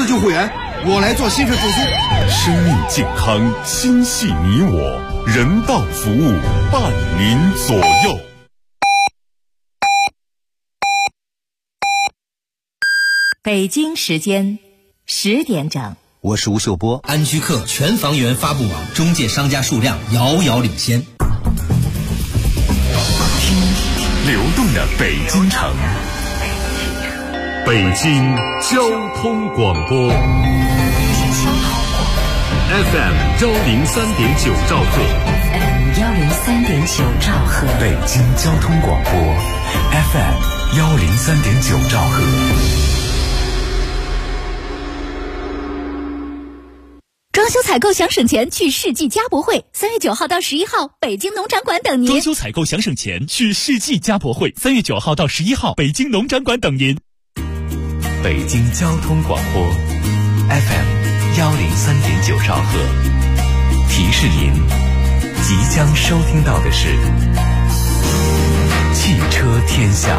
自救护员，我来做心肺复苏。 生命健康，心系你我，人道服务，伴您左右。 北京时间10点整。 我是吴秀波。 安居客全房源发布网中介商家数量遥遥领先。 听流动的北京城，北京交通广播 FM 103.9兆赫， 103.9兆赫， 北京交通广播 FM 103.9兆赫。 装修采购想省钱，去世纪家博会，3月9号到11号，北京农展馆等您。 装修采购想省钱，去世纪家博会，3月9号到11号，北京农展馆等您。 北京交通广播 FM 103.9兆赫，提示您即将收听到的是汽车天下。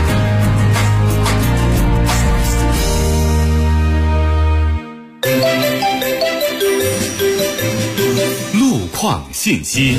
路况信息。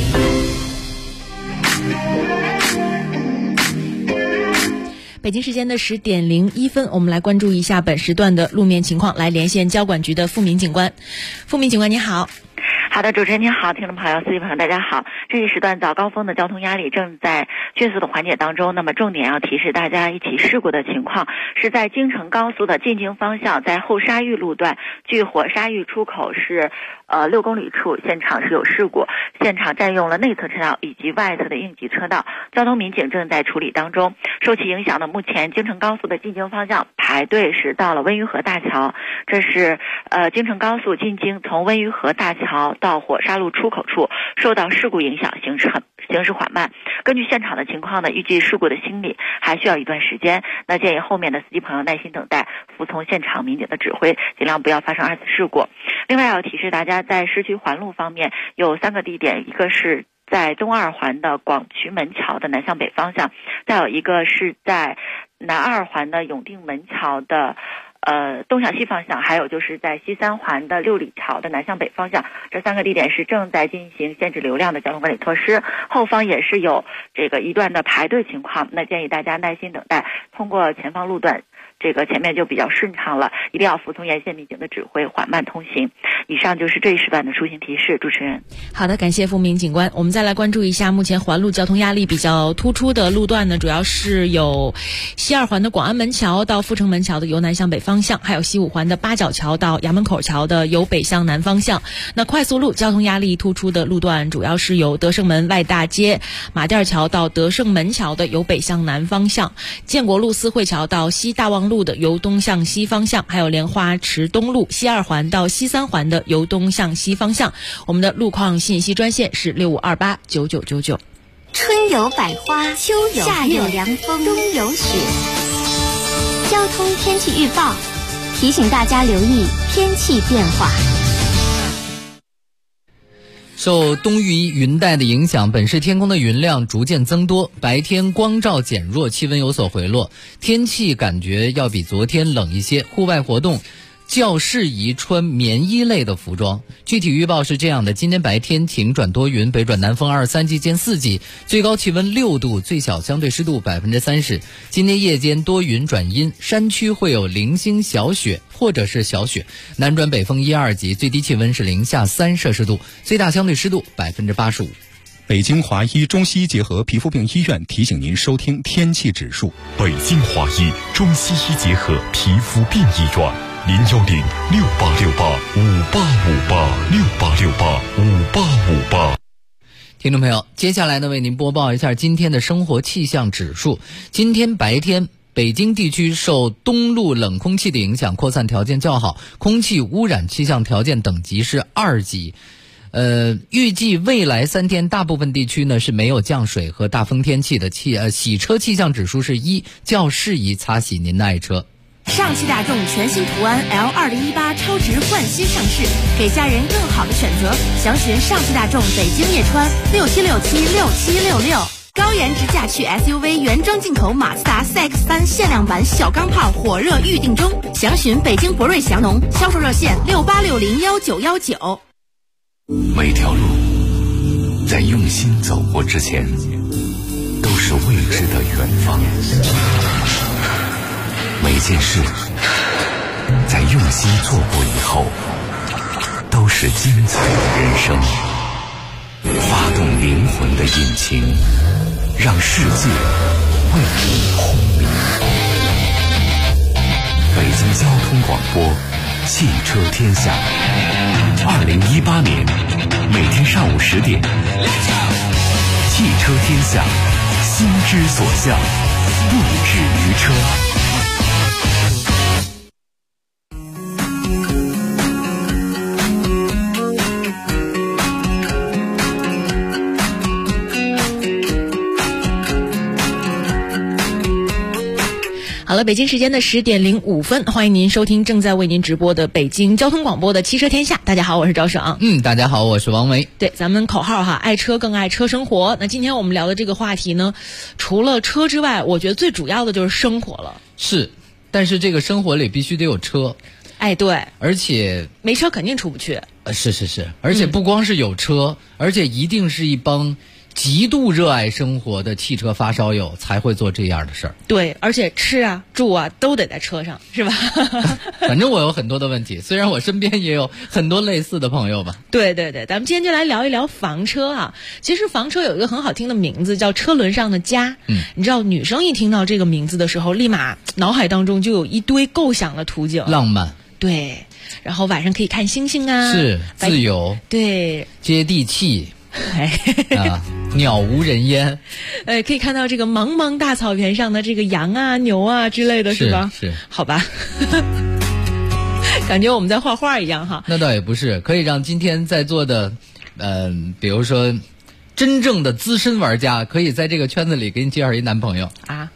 北京时间的10点01分，我们来关注一下本时段的路面情况，来连线交管局的付明警官。付明警官，你好。 好的，主持人您好，听众朋友、司机朋友大家好。这一时段早高峰的交通压力正在迅速的缓解当中，那么重点要提示大家一起事故的情况是在京承高速的进京方向，在后沙峪路段距火沙峪出口是6公里处，现场是有事故，现场占用了内侧车道以及外侧的应急车道，交通民警正在处理当中。受其影响呢，目前京承高速的进京方向排队是到了温榆河大桥，这是京承高速进京从温榆河大桥到火沙路出口处受到事故影响，行驶缓慢。根据现场的情况呢，预计事故的清理还需要一段时间，那建议后面的司机朋友耐心等待，服从现场民警的指挥，尽量不要发生二次事故。另外要提示大家，在市区环路方面有3个地点，一个是在东二环的广渠门桥的南向北方向，再有一个是在南二环的永定门桥的东向西方向，还有就是在西3环的六里桥的南向北方向，这3个地点是正在进行限制流量的交通管理措施，后方也是有这个一段的排队情况，那建议大家耐心等待，通过前方路段这个前面就比较顺畅了，一定要服从沿线民警的指挥，缓慢通行。以上就是这一时段的出行提示，主持人。 好的，感谢付明警官。我们再来关注一下目前环路交通压力比较突出的路段呢，主要是有西2环的广安门桥到阜成门桥的由南向北方向，还有西5环的八角桥到衙门口桥的由北向南方向。那快速路交通压力突出的路段主要是有德胜门外大街马甸桥到德胜门桥的由北向南方向，建国路四惠桥到西大望路的由东向西方向，还有莲花池东路西2环到西3环的由东向西方向。我们的路况信息专线是65289999。 春有百花，秋有夏有凉风，冬有雪。交通天气预报提醒大家留意天气变化。 受东域云带的影响，本市天空的云量逐渐增多，白天光照减弱，气温有所回落，天气感觉要比昨天冷一些，户外活动较适宜穿棉衣类的服装。具体预报是这样的：今天白天晴转多云，北转南风23级见4级，最高气温6度，最小相对湿度30%。今天夜间多云转阴，山区会有零星小雪或者是小雪，南转北风1、2级，最低气温是零下3摄氏度，最大相对湿度85%。 北京华医中西医结合皮肤病医院提醒您收听天气指数。 北京华医中西医结合皮肤病医院，0106868585858，68685858。 听众朋友，接下来呢，为您播报一下今天的生活气象指数。今天白天，北京地区受东陆冷空气的影响，扩散条件较好，空气污染气象条件等级是2级。预计未来3天大部分地区呢是没有降水和大风天气的，洗车气象指数是1，较适宜擦洗您的爱车。 上汽大众全新途安 L2018 超值焕新上市，给家人更好的选择，详询上汽大众北京叶川67676766。 高颜值驾趣 SUV 原装进口马自达 CX-3 限量版小钢炮火热预定中，详询北京博瑞祥农，销售热线68601919。 每条路在用心走过之前，都是未知的远方。每件事在用心做过以后，都是精彩的人生。发动灵魂的引擎，让世界为你轰鸣。北京交通广播，汽车天下。2018年每天上午10点，汽车天下，心之所向，不止于车。 好了，北京时间的10点05分，欢迎您收听正在为您直播的北京交通广播的汽车天下。大家好，我是赵爽。 大家好，我是王维。 对，咱们口号哈，爱车更爱车生活。那今天我们聊的这个话题呢，除了车之外，我觉得最主要的就是生活了。 是，但是这个生活里必须得有车。 哎，对， 而且没车肯定出不去。 是，而且不光是有车，而且一定是一帮极度热爱生活的汽车发烧友才会做这样的事儿。 对，而且吃啊住啊都得在车上，是吧？ 反正我有很多的问题，虽然我身边也有很多类似的朋友吧。 对，咱们今天就来聊一聊房车啊。其实房车有一个很好听的名字叫车轮上的家。你知道女生一听到这个名字的时候，立马脑海当中就有一堆构想的图景， 浪漫。 对，然后晚上可以看星星啊， 是自由， 对， 接地气。鸟无人烟， 可以看到这个茫茫大草原上的这个羊啊牛啊之类的，是吧？ 是， 好吧。感觉我们在画画一样哈。 那倒也不是，可以让今天在座的比如说真正的资深玩家可以在这个圈子里给你介绍一男朋友啊。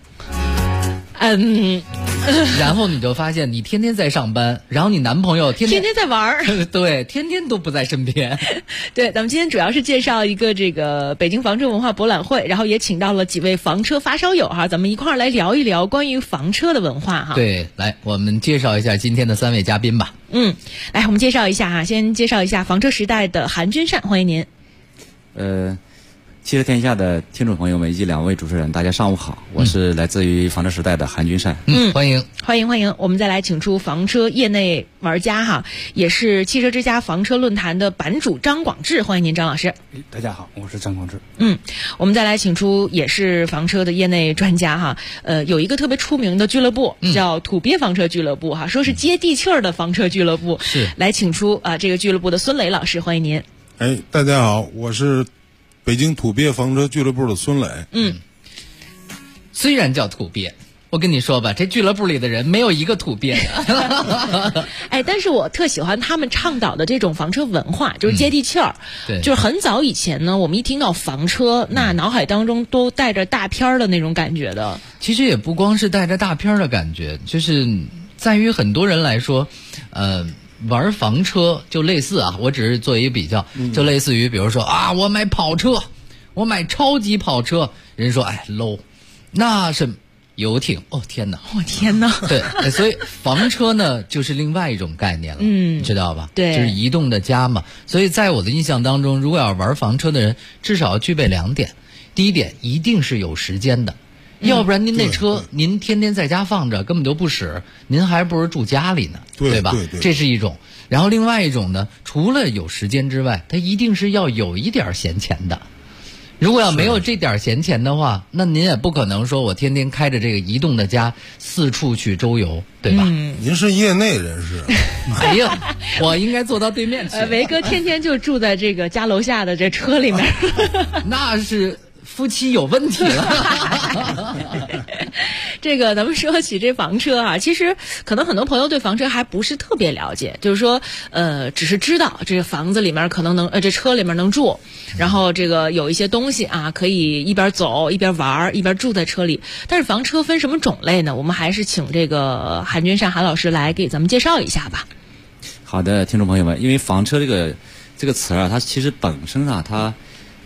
然后你就发现你天天在上班，然后你男朋友天天在玩对，天天都不在身边。 对，咱们今天主要是介绍一个这个北京房车文化博览会，然后也请到了几位房车发烧友哈，咱们一块儿来聊一聊关于房车的文化哈。 对，来我们介绍一下今天的3位嘉宾吧。 来我们介绍一下哈，先介绍一下房车时代的韩君善，欢迎您。 汽车天下的听众朋友们以及2位主持人，大家上午好，我是来自于房车时代的韩君善。 欢迎。 我们再来请出房车业内玩家哈，也是汽车之家房车论坛的版主张广智，欢迎您张老师。 大家好，我是张广智。 我们再来请出也是房车的业内专家哈，有一个特别出名的俱乐部叫土鳖房车俱乐部哈，说是接地气儿的房车俱乐部。 是， 来请出这个俱乐部的孙磊老师，欢迎您。 大家好，我是北京土鳖房车俱乐部的孙磊。 虽然叫土鳖，我跟你说吧，这俱乐部里的人没有一个土鳖的。 但是我特喜欢他们倡导的这种房车文化，就是接地气儿。 对， 就是很早以前呢，我们一听到房车，那脑海当中都带着大片儿的那种感觉的。 其实也不光是带着大片儿的感觉，就是在于很多人来说，玩房车就类似啊，我只是做一个比较，就类似于比如说啊，我买跑车，我买超级跑车，人说low， 那是游艇，天哪，对，所以房车呢就是另外一种概念了，你知道吧？ 对， 就是移动的家嘛。所以在我的印象当中，如果要玩房车的人，至少要具备2点。第一点，一定是有时间的。要不然您那车您天天在家放着根本就不使，您还不如住家里呢，对吧？这是一种。然后另外一种呢，除了有时间之外，它一定是要有一点闲钱的。如果要没有这点闲钱的话，那您也不可能说我天天开着这个移动的家四处去周游，对吧？ 您是业内人士。 哎呀，我应该坐到对面去。 维哥天天就住在这个家楼下的这车里面。 那是夫妻有问题了。 这个咱们说起这房车啊，其实可能很多朋友对房车还不是特别了解，就是说只是知道这个房子里面可能能这车里面能住，然后这个有一些东西啊可以一边走一边玩一边住在车里。但是房车分什么种类呢？我们还是请这个韩君善韩老师来给咱们介绍一下吧。 好的，听众朋友们，因为房车这个词啊，它其实本身啊，它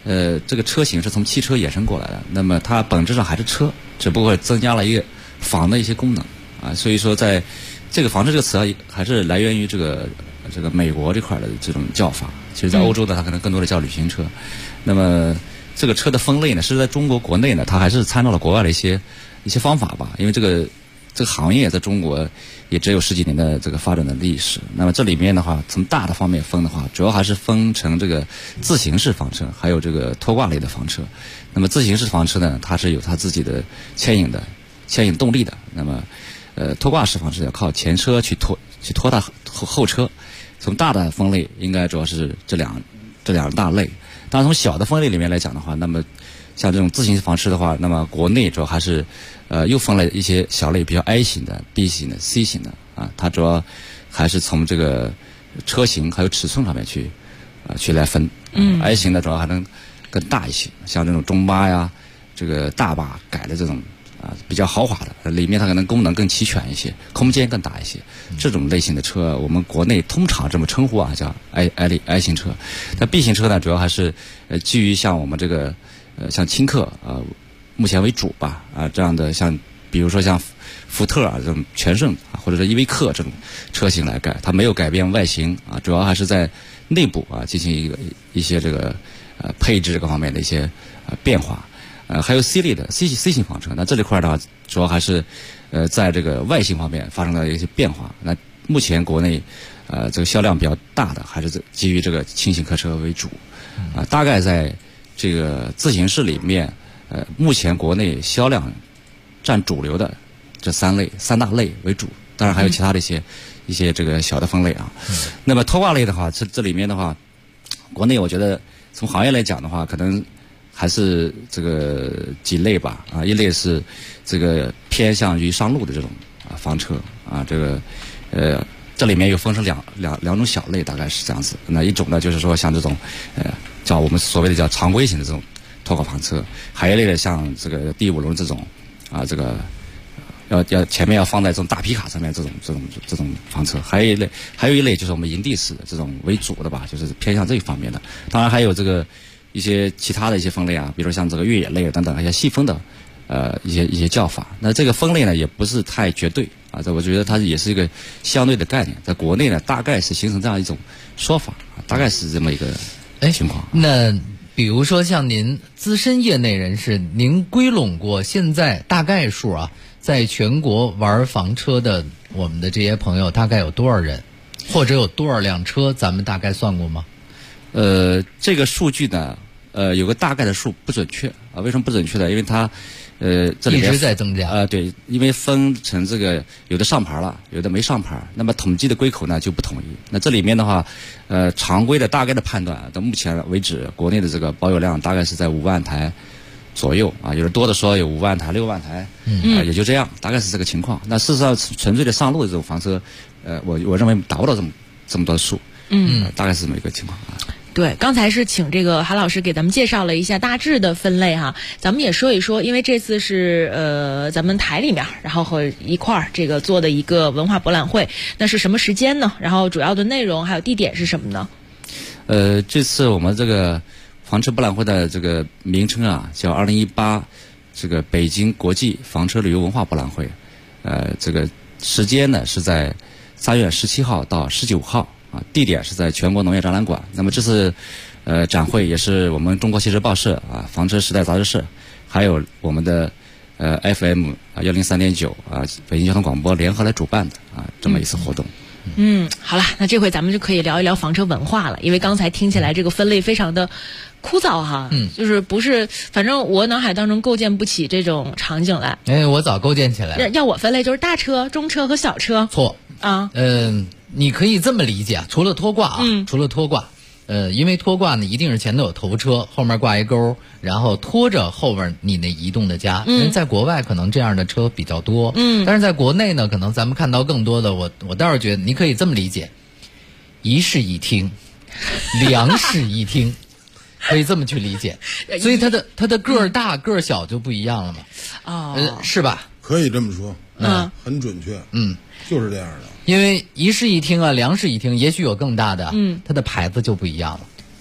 这个车型是从汽车衍生过来的，那么它本质上还是车，只不过增加了一个房的一些功能啊。所以说，在这个房车这个词啊，还是来源于这个美国这块的这种叫法。其实，在欧洲呢，它可能更多的叫旅行车。那么这个车的分类呢，是在中国国内呢，它还是参照了国外的一些方法吧。因为这个行业在中国也只有10几年的这个发展的历史。那么这里面的话，从大的方面分的话，主要还是分成这个自行式房车，还有这个拖挂类的房车。那么自行式房车呢，它是有它自己的牵引动力的。那么拖挂式房车要靠前车去拖它后车。从大的分类应该主要是这两大类。当然从小的分类里面来讲的话，那么像这种自行式房车的话，那么国内主要还是又分了一些小类，比较 I 型的、B 型的、C 型的啊，它主要还是从这个车型还有尺寸上面去来分。I 型的主要还能更大一些，像这种中巴呀、这个大巴改的这种比较豪华的，里面它可能功能更齐全一些，空间更大一些。这种类型的车，我们国内通常这么称呼啊，叫 I 型车。那 B 型车呢，主要还是基于像我们这个像轻客目前为主吧这样的，像比如说像福特这种全胜或者是依维柯这种车型来改，它没有改变外形主要还是在内部进行一些这个配置各方面的一些变化。还有 C 类的 C 型房车，那这里块的话，主要还是在这个外形方面发生了一些变化。那目前国内这个销量比较大的还是基于这个轻型客车为主大概在这个自行式里面目前国内销量占主流的这三大类为主，当然还有其他的一些这个小的分类那么拖挂类的话，这里面的话，国内我觉得从行业来讲的话，可能还是这个几类吧一类是这个偏向于上路的这种房车这个这里面又分成两种小类，大概是这样子。那一种呢，就是说像这种叫我们所谓的叫常规型的这种拖挂房车，还有一类的像这个第5轮这种这个要前面要放在这种大皮卡上面这种房车，还有一类就是我们营地式的这种为主的吧，就是偏向这一方面的。当然还有这个一些其他的一些分类比如像这个越野类等等一些细分的一些叫法。那这个分类呢也不是太绝对这我觉得它也是一个相对的概念，在国内呢大概是形成这样一种说法大概是这么一个情况。 那比如说像您资深业内人士，您归拢过现在大概数在全国玩房车的我们的这些朋友大概有多少人，或者有多少辆车，咱们大概算过吗？ 这个数据呢有个大概的数不准确为什么不准确呢？因为它这里面一直在增加对，因为分成这个有的上牌了，有的没上牌，那么统计的归口呢就不统一。那这里面的话常规的大概的判断到目前为止，国内的这个保有量大概是在5万台左右有的多的说有5万台6万台也就这样，大概是这个情况。那事实上纯粹的上路的这种房车我认为达不到这么多数大概是这么一个情况对，刚才是请这个韩老师给咱们介绍了一下大致的分类咱们也说一说，因为这次是咱们台里面然后和一块儿这个做的一个文化博览会，那是什么时间呢？然后主要的内容还有地点是什么呢？ 这次我们这个房车博览会的这个名称叫2018这个北京国际房车旅游文化博览会，这个时间呢是在3月17号到19号地点是在全国农业展览馆。那么这次展会也是我们中国汽车报社房车时代杂志社还有我们的FM 103.9北京交通广播联合来主办的这么一次活动。 好了，那这回咱们就可以聊一聊房车文化了，因为刚才听起来这个分类非常的枯燥就是不是，反正我脑海当中构建不起这种场景来。 我早构建起来了。 要我分类就是大车、中车和小车。 错你可以这么理解除了拖挂因为拖挂呢一定是前头有头车，后面挂一钩，然后拖着后边你那移动的家。因为在国外可能这样的车比较多但是在国内呢可能咱们看到更多的，我倒是觉得你可以这么理解，一室一厅两室一厅可以这么去理解。所以它的个儿大个儿小就不一样了嘛是吧？ 可以这么说很准确就是这样的。 因为一室一厅两室一厅也许有更大的它的牌子就不一样了。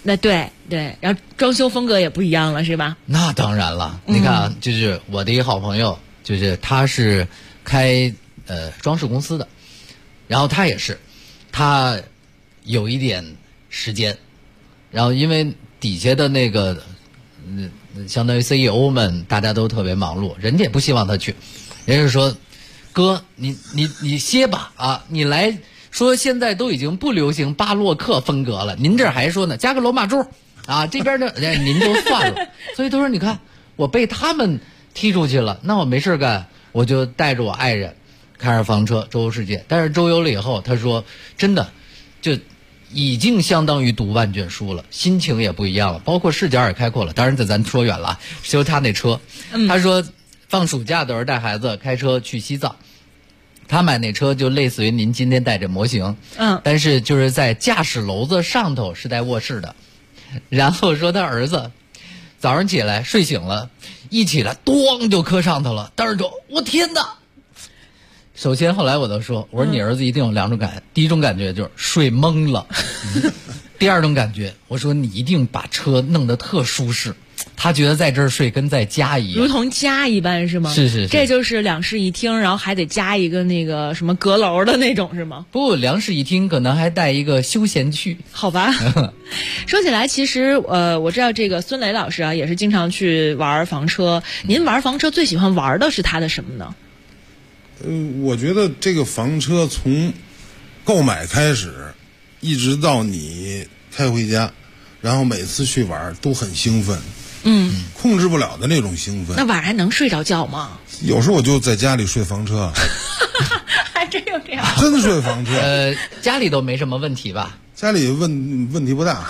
那对，然后装修风格也不一样了，是吧？ 那当然了，你看啊，就是我的一个好朋友，就是他是开装饰公司的，然后他也是，他有一点时间，然后因为底下的那个相当于 CEO 们大家都特别忙碌，人家也不希望他去，人家说哥你歇吧啊，你来说现在都已经不流行巴洛克风格了，您这还说呢，加个罗马柱啊，这边的您都算了，所以他说你看我被他们踢出去了，那我没事干，我就带着我爱人开着房车周游世界。但是周游了以后，他说真的就已经相当于读万卷书了，心情也不一样了，包括视角也开阔了。当然咱说远了，就他那车，他说放暑假的时候带孩子开车去西藏，他买那车就类似于您今天带着模型，但是就是在驾驶楼子上头是带卧室的。然后说他儿子早上起来睡醒了，一起来咣就磕上头了，当时就我天哪！首先后来我都说，我说你儿子一定有两种感觉，第一种感觉就是睡懵了，第二种感觉我说你一定把车弄得特舒适，他觉得在这儿睡跟在家一样， 如同家一般是吗？ 是， 这就是两室一厅，然后还得加一个那个什么阁楼的那种是吗？ 不，两室一厅可能还带一个休闲区。 好吧。说起来，其实我知道这个孙磊老师啊，也是经常去玩房车。您玩房车最喜欢玩的是它的什么呢？ 我觉得这个房车从购买开始，一直到你开回家，然后每次去玩都很兴奋，控制不了的那种兴奋。 那晚上还能睡着觉吗？ 有时候我就在家里睡房车。 还真有这样？ 真睡房车。 家里都没什么问题吧？ 家里问题不大。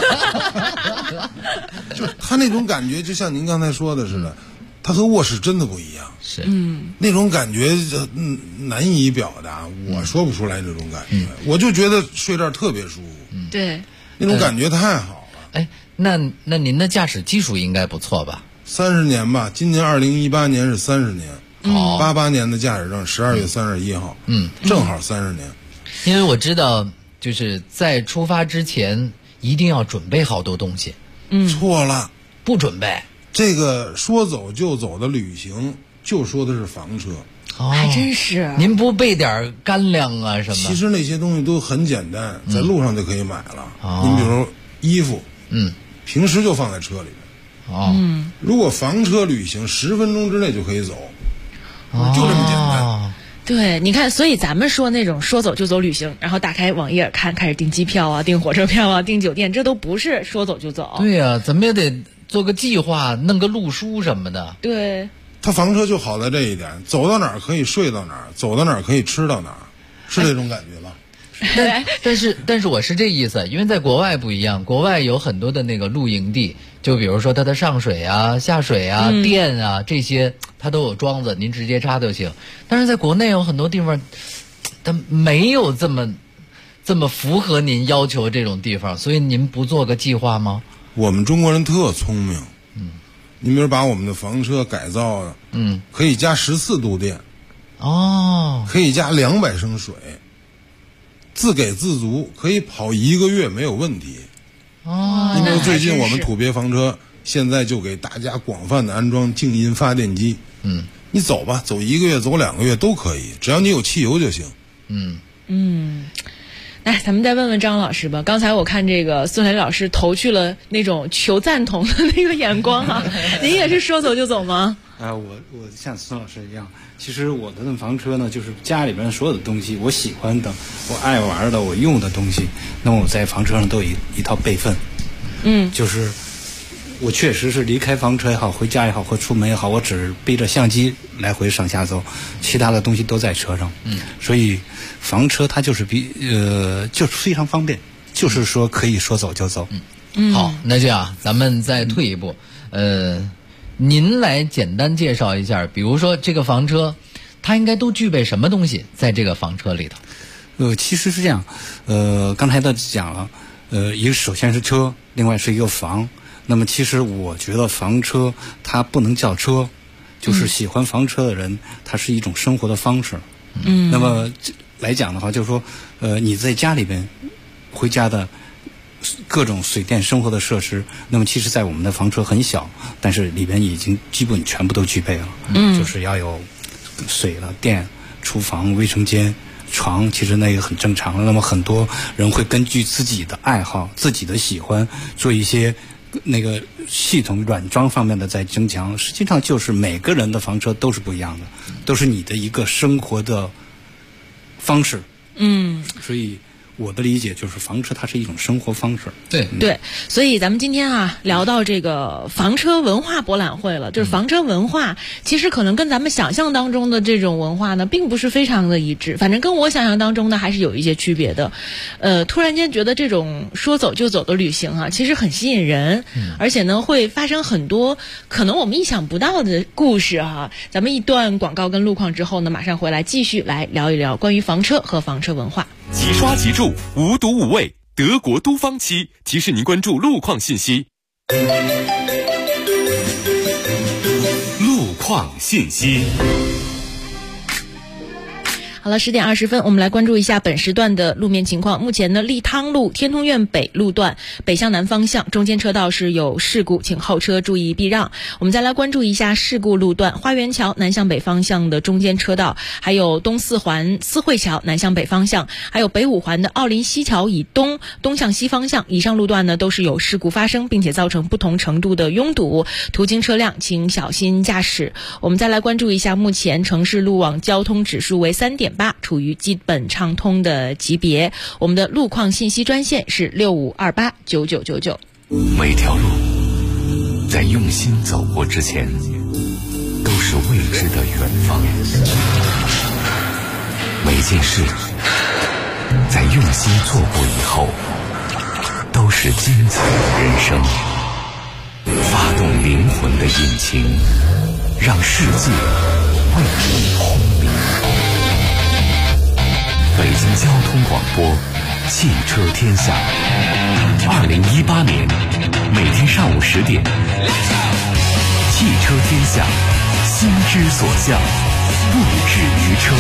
就他那种感觉，就像您刚才说的似的，他和卧室真的不一样。 是， 那种感觉难以表达，我说不出来这种感觉。我就觉得睡这儿特别舒服。 对， 那种感觉太好了。 哎，那您的驾驶技术应该不错吧 ？30年吧，今年2018年是30年。88年的驾驶证，12月31号，正好30年。 因为我知道，就是在出发之前一定要准备好多东西。 错了， 不准备。 这个说走就走的旅行，就说的是房车。 还真是。 您不备点干粮啊什么？ 其实那些东西都很简单，在路上就可以买了。您比如衣服，平时就放在车里面。如果房车旅行10分钟之内就可以走。就这么简单。 对，你看，所以咱们说那种说走就走旅行，然后打开网页看，开始订机票啊、订火车票啊、订酒店，这都不是说走就走。 对呀，咱们也得做个计划，弄个路书什么的。 对， 他房车就好在这一点，走到哪儿可以睡到哪儿，走到哪儿可以吃到哪儿，是这种感觉吧？ 但是我是这意思，因为在国外不一样，国外有很多的那个露营地，就比如说它的上水啊、下水啊、电啊这些，它都有桩子，您直接插就行。但是在国内有很多地方，它没有这么符合您要求这种地方，所以您不做个计划吗？ 我们中国人特聪明，你比如把我们的房车改造，可以加14度电，可以加200升水。自给自足，可以跑1个月没有问题。因为最近我们土鳖房车现在就给大家广泛的安装静音发电机。你走吧，走1个月，走2个月都可以，只要你有汽油就行。 来，咱们再问问张老师吧。刚才我看这个孙磊老师投去了那种求赞同的那个眼光啊，您也是说走就走吗？ 我像孙老师一样，其实我的那房车呢，就是家里边所有的东西，我喜欢的、我爱玩的、我用的东西，那么我在房车上都有一套备份。就是我确实是离开房车也好，回家也好，或出门也好，我只背着相机来回上下走，其他的东西都在车上。所以房车它就是就是非常方便，就是说可以说走就走。 好，那这样咱们再退一步，您来简单介绍一下，比如说这个房车，它应该都具备什么东西在这个房车里头？ 其实是这样，刚才都讲了，一个首先是车，另外是一个房。那么其实我觉得房车它不能叫车，就是喜欢房车的人，它是一种生活的方式。那么来讲的话，就是说，你在家里边回家的各种水电生活的设施。那么其实在我们的房车很小，但是里边已经基本全部都具备了。就是要有水了、电、厨房、卫生间、床，其实那个很正常了。那么很多人会根据自己的爱好、自己的喜欢做一些那个系统软装方面的在增强。实际上就是每个人的房车都是不一样的，都是你的一个生活的方式。所以我的理解就是房车它是一种生活方式。 对，所以咱们今天聊到这个房车文化博览会了，就是房车文化其实可能跟咱们想象当中的这种文化呢并不是非常的一致，反正跟我想象当中呢还是有一些区别的。突然间觉得这种说走就走的旅行其实很吸引人，而且呢会发生很多可能我们意想不到的故事咱们一段广告跟路况之后呢，马上回来继续来聊一聊关于房车和房车文化。 即刷即住，无毒无味，德国都方漆提示您关注路况信息。路况信息。 好了，10点20分，我们来关注一下本时段的路面情况。目前呢，利汤路天通苑北路段北向南方向中间车道是有事故，请后车注意避让。我们再来关注一下事故路段花园桥南向北方向的中间车道，还有东四环思汇桥南向北方向，还有北五环的奥林西桥以东向西方向，以上路段呢都是有事故发生，并且造成不同程度的拥堵，途经车辆请小心驾驶。我们再来关注一下目前城市路网交通指数为3.8，处于基本畅通的级别。我们的路况信息专线是65289999。 每条路在用心走过之前，都是未知的远方；每件事在用心做过以后，都是精彩的人生。发动灵魂的引擎，让世界为你轰鸣。北京交通广播，汽车天下。2018年每天上午10点，汽车天下，心之所向，不止于车。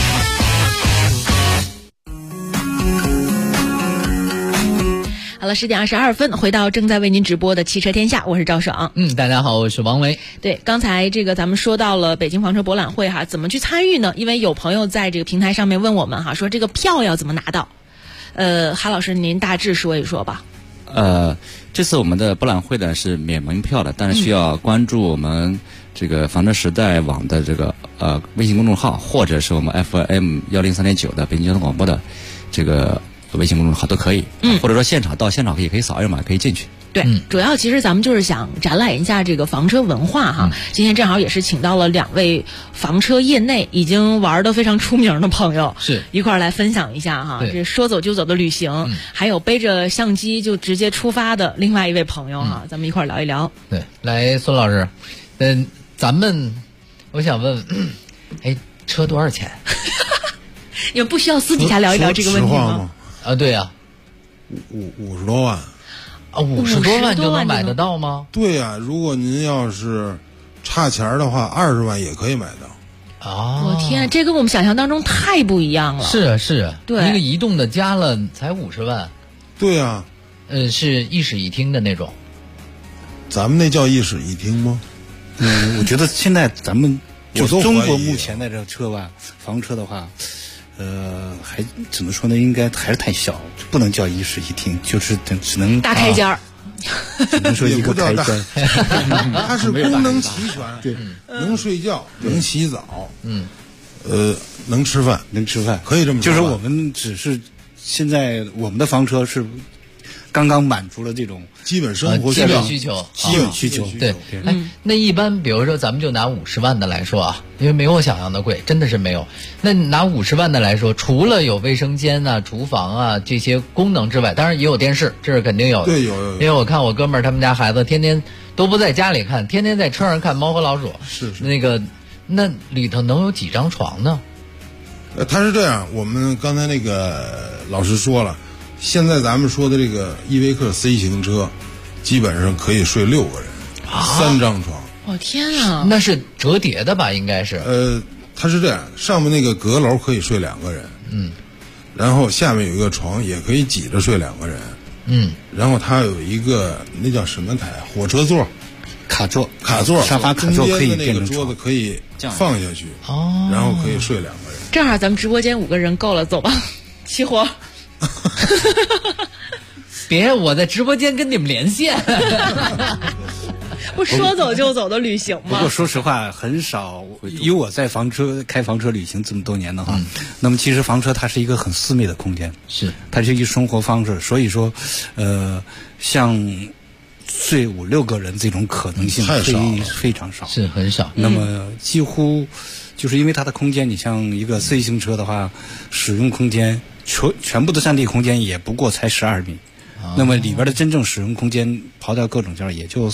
好了，10点22分，回到正在为您直播的汽车天下，我是赵爽。 大家好，我是王维。 对，刚才这个咱们说到了北京房车博览会怎么去参与呢？因为有朋友在这个平台上面问我们说这个票要怎么拿到？韩老师您大致说一说吧。 这次我们的博览会呢是免门票的，但是需要关注我们这个房车时代网的这个微信公众号，或者是我们 FM103.9的北京交通广播的这个微信公众号都可以，或者说现场也可以扫二维码可以进去。 对，主要其实咱们就是想展览一下这个房车文化今天正好也是请到了2位房车业内已经玩得非常出名的朋友， 是一块儿来分享一下这说走就走的旅行，还有背着相机就直接出发的另外一位朋友咱们一块儿聊一聊。 对，来孙老师，我想问，车多少钱？ 你们不需要私底下聊一聊这个问题吗？ 对呀 ，50多万。 50多万就能买得到吗？ 对呀，如果您要是差钱的话，20万也可以买到。 我天，这跟我们想象当中太不一样了。 是， 对， 一个移动的加了才50万。 对呀， 是一室一厅的那种。 咱们那叫一室一厅吗？ 我觉得现在咱们就中国目前的这个车房车的话。还怎么说呢？应该还是太小，不能叫一室一厅，就是只能大开间儿， 只能说一个开间。 它是功能齐全，对，能睡觉，能洗澡，能吃饭，可以这么说。 就是我们只是现在我们的房车是刚刚满足了这种基本生活基本需求，对。那一般比如说咱们就拿50万的来说因为没有我想象的贵，真的是没有。那拿50万的来说，除了有卫生间厨房这些功能之外，当然也有电视，这是肯定有的。 对，有。 因为我看我哥们儿他们家孩子天天都不在家里看，天天在车上看《猫和老鼠》。 是。 那里头能有几张床呢？ 他是这样，我们刚才那个老师说了。现在咱们说的这个依维柯 C 型车，基本上可以睡6个人，3张床。 我天啊！ 那是折叠的吧？应该是。 它是这样，上面那个阁楼可以睡2个人，然后下面有一个床，也可以挤着睡2个人。 然后它有一个那叫什么台，火车座、 卡座、 沙发卡座可以变成桌子可以放下去，然后可以睡2个人。 正好咱们直播间5个人够了，走吧，起火。 别，我在直播间跟你们连线。 不说走就走的旅行吗？ 不过说实话，很少。以我在开房车旅行这么多年的话，那么其实房车它是一个很私密的空间，它是一个生活方式。所以说，像睡5、6个人这种可能性非常少， 是很少。 那么几乎就是因为它的空间，你像一个 C 型车的话，使用空间全部的占地空间也不过才12米。那么里边的真正使用空间，刨掉各种件也就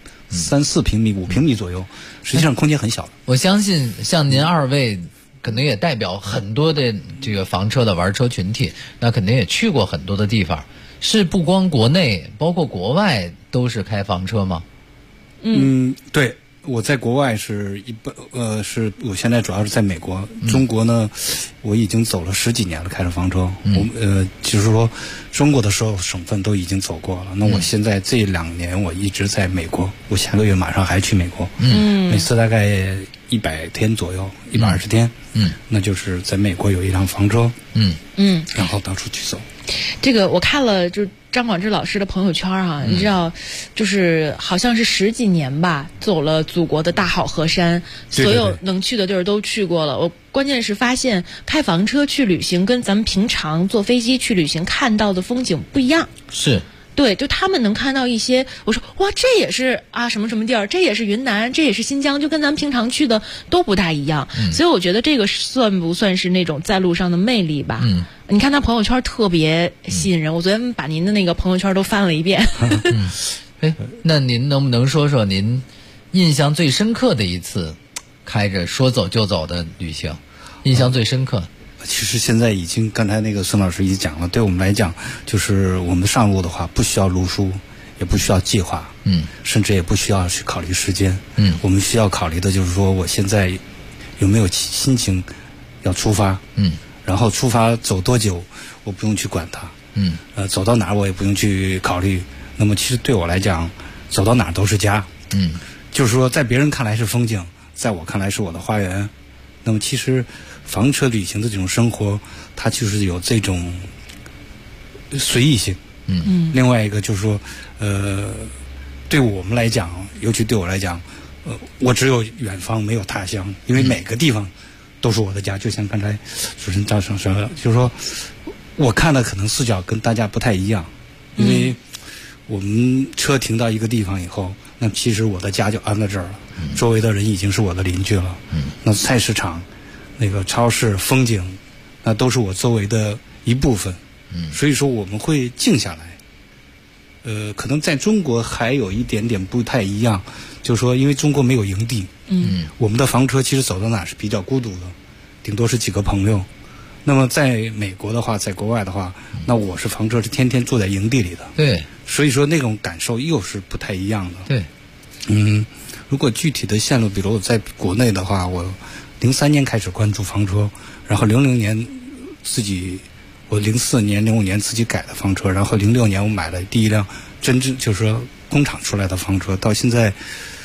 3、4平米、5平米左右，实际上空间很小的。 我相信像您2位，可能也代表很多的这个房车的玩车群体，那肯定也去过很多的地方。是不光国内，包括国外都是开房车吗？ 对。我在国外是我现在主要是在美国，中国呢，我已经走了10几年了，开着房车。就是说，中国的省份都已经走过了。那我现在这2年我一直在美国，我下个月马上还去美国。每次大概100天左右，120天。那就是在美国有一辆房车。然后到处去走。 这个我看了，就是张广智老师的朋友圈哈，你知道，就是好像是10几年吧，走了祖国的大好河山，所有能去的地儿都去过了。我关键是发现开房车去旅行跟咱们平常坐飞机去旅行看到的风景不一样。 是。 对，就他们能看到一些，我说哇，这也是啊什么什么地儿，这也是云南，这也是新疆，就跟咱们平常去的都不大一样。所以我觉得这个算不算是那种在路上的魅力吧？你看他朋友圈特别吸引人，我昨天把您的那个朋友圈都翻了一遍。 那您能不能说说您印象最深刻的一次开着说走就走的旅行？印象最深刻？ 其实现在已经，刚才那个孙老师已经讲了，对我们来讲，就是我们上路的话，不需要路书，也不需要计划，甚至也不需要去考虑时间，我们需要考虑的就是说，我现在有没有心情要出发，然后出发走多久，我不用去管它，走到哪儿我也不用去考虑。那么其实对我来讲，走到哪儿都是家，就是说在别人看来是风景，在我看来是我的花园。那么其实房车旅行的这种生活，它就是有这种随意性。另外一个就是说，对我们来讲，尤其对我来讲，我只有远方没有他乡，因为每个地方都是我的家。就像刚才主持人张生说的，就是说，我看的可能视角跟大家不太一样，因为我们车停到一个地方以后，那其实我的家就安在这儿了，周围的人已经是我的邻居了。那菜市场、那个超市、风景，那都是我周围的一部分。所以说我们会静下来。可能在中国还有一点点不太一样，就是说因为中国没有营地，我们的房车其实走到哪是比较孤独的，顶多是几个朋友。那么在美国的话，在国外的话，那我是房车是天天住在营地里的。 对， 所以说那种感受又是不太一样的。 对， 如果具体的线路，比如我在国内的话，我03年开始关注房车，然后00年我04年、05年自己改的房车，然后06年我买了第一辆真正就是说工厂出来的房车，到现在，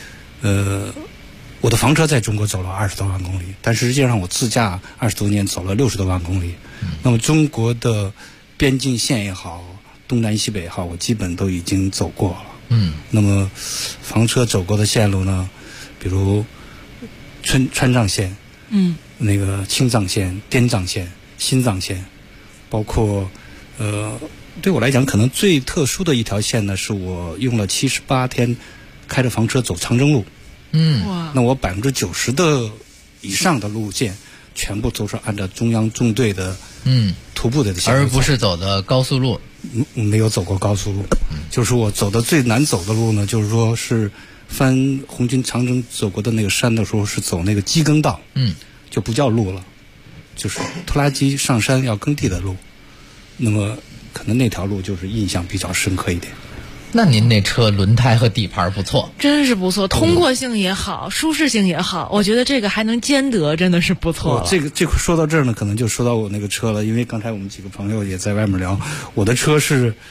我的房车在中国走了20多万公里，但实际上我自驾20多年走了60多万公里。那么中国的边境线也好，东南西北也好，我基本都已经走过了。那么房车走过的线路呢，比如川藏线，那个青藏线、滇藏线、新藏线，包括对我来讲可能最特殊的一条线呢，是我用了78天开着房车走长征路。那我90%的以上的路线全部都是按照中央纵队的徒步的线路， 而不是走的高速路。 没有走过高速路，就是我走的最难走的路呢，就是说是翻红军长征走过的那个山的时候，是走那个机耕道，就不叫路了，就是拖拉机上山要耕地的路。那么可能那条路就是印象比较深刻一点。 那您那车轮胎和底盘不错， 真是不错，通过性也好，舒适性也好，我觉得这个还能兼得，真的是不错了。 这块说到这儿呢，可能就说到我那个车了，因为刚才我们几个朋友也在外面聊，我的车是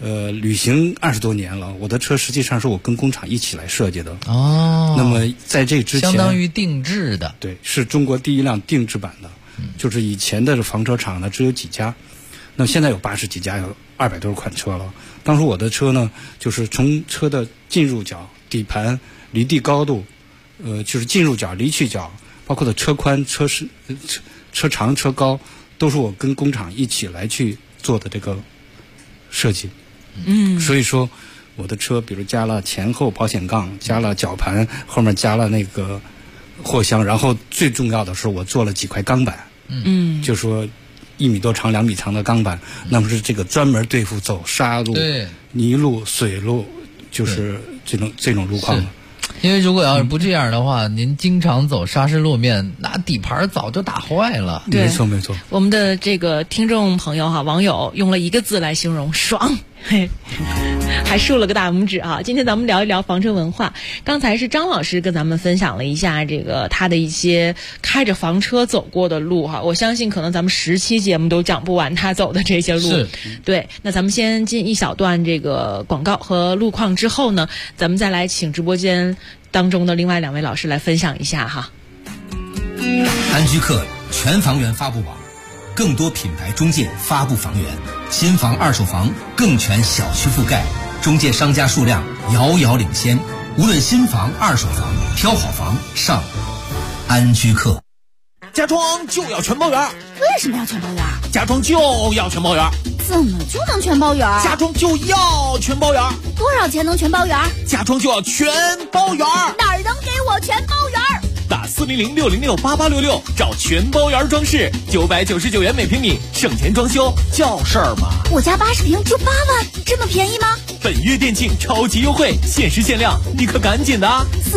旅行20多年了，我的车实际上是我跟工厂一起来设计的。哦，那么在这之前， 相当于定制的， 对，是中国第一辆定制版的。就是以前的房车厂呢只有几家，那么现在有80几家，有200多款车了。当时我的车呢，就是从车的进入角、底盘、离地高度，就是进入角、离去角，包括的车宽、车长、车高，都是我跟工厂一起来去做的这个设计。所以说我的车比如加了前后保险杠，加了绞盘，后面加了那个货箱，然后最重要的是我做了几块钢板，就说1米多长2米长的钢板，那么是这个专门对付走沙路、泥路、水路，就是这种路况的。 因为如果要是不这样的话，您经常走沙石路面，那底盘早就打坏了。 没错没错。 我们的这个听众朋友网友用了1个字来形容，爽。嘿，还竖了个大拇指啊！今天咱们聊一聊房车文化。刚才是张老师跟咱们分享了一下这个他的一些开着房车走过的路哈，我相信可能咱们10期节目都讲不完他走的这些路。 是， 对。那咱们先进一小段这个广告和路况之后呢，咱们再来请直播间当中的另外2位老师来分享一下哈。 安居客全房源发布网，更多品牌中介发布房源，新房二手房更全小区覆盖，中介商家数量遥遥领先。无论新房二手房，挑好房上安居客。 家装就要全包圆。 为什么要全包圆？ 家装就要全包圆。 怎么就能全包圆？ 家装就要全包圆。 多少钱能全包圆？ 家装就要全包圆。 哪儿能给我全包圆？ 打400-606-8866找全包圆装饰，999元每平米，省钱装修叫事儿吗？ 我家80平就8万，这么便宜吗？ 本月店庆超级优惠，限时限量，你可赶紧的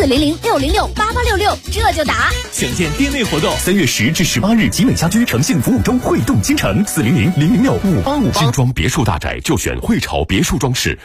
！400-606-8866，这就打。 详见店内活动。 3月10至18日，集美家居诚信服务中汇动京城，400-006-585。精装别墅大宅就选汇潮别墅装饰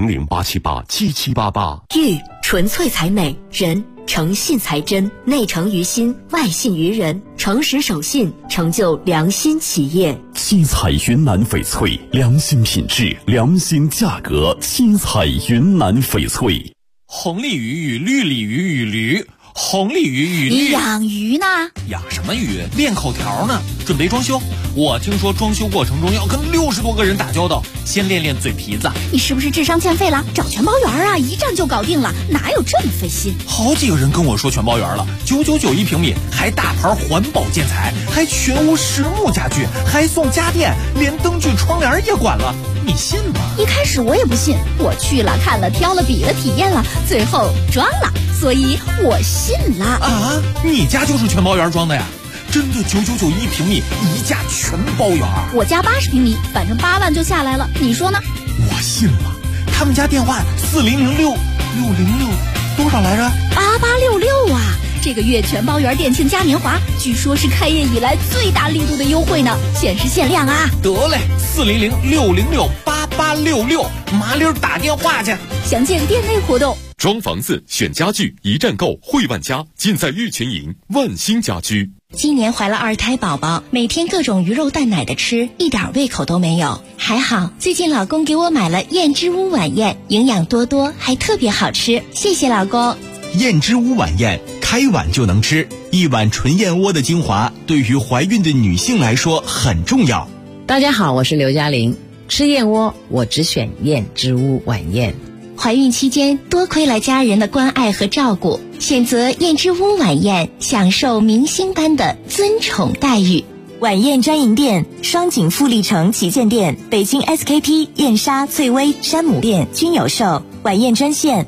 ，400-878-7788。 玉纯粹才美，人诚信才真，内诚于心，外信于人，诚实守信，成就良心企业。 七彩云南翡翠，良心品质，良心价格。七彩云南翡翠。 红鲤鱼与绿鲤鱼与驴，红鲤鱼与绿。 你养鱼呢？ 养什么鱼？练口条呢。准备装修，我听说装修过程中要跟60多个人打交道，先练练嘴皮子。 你是不是智商欠费了？找全包圆啊，一站就搞定了，哪有这么费心？ 好几个人跟我说全包圆了，999一平米，还大牌环保建材，还全屋实木家具，还送家电，连灯具窗帘也管了，你信吗？ 一开始我也不信，我去了看了挑了比了体验了，最后装了，所以我信了。 啊，你家就是全包圆装的呀？真的999一平米，一价全包圆。 我家80平米，反正8万就下来了，你说呢？ 我信了。他们家电话400-606多少来着 ？8866啊！这个月全包圆店庆嘉年华，据说是开业以来最大力度的优惠呢，限时限量啊！ 得嘞，400-606-8866，麻溜打电话去。 详见店内活动。 装房子选家具，一站购汇万家，尽在玉泉营万兴家居。 今年怀了2胎宝宝，每天各种鱼肉蛋奶的吃，一点胃口都没有。还好最近老公给我买了燕之屋晚宴，营养多多，还特别好吃，谢谢老公。 燕之屋晚宴，开碗就能吃，一碗纯燕窝的精华，对于怀孕的女性来说很重要。 大家好，我是刘嘉玲，吃燕窝我只选燕之屋晚宴。 怀孕期间多亏了家人的关爱和照顾，选择燕之屋晚宴，享受明星般的尊宠待遇。 晚宴专营店：双井富力城旗舰店、北京 SKP、燕莎、翠微、山姆店均有售。晚宴专线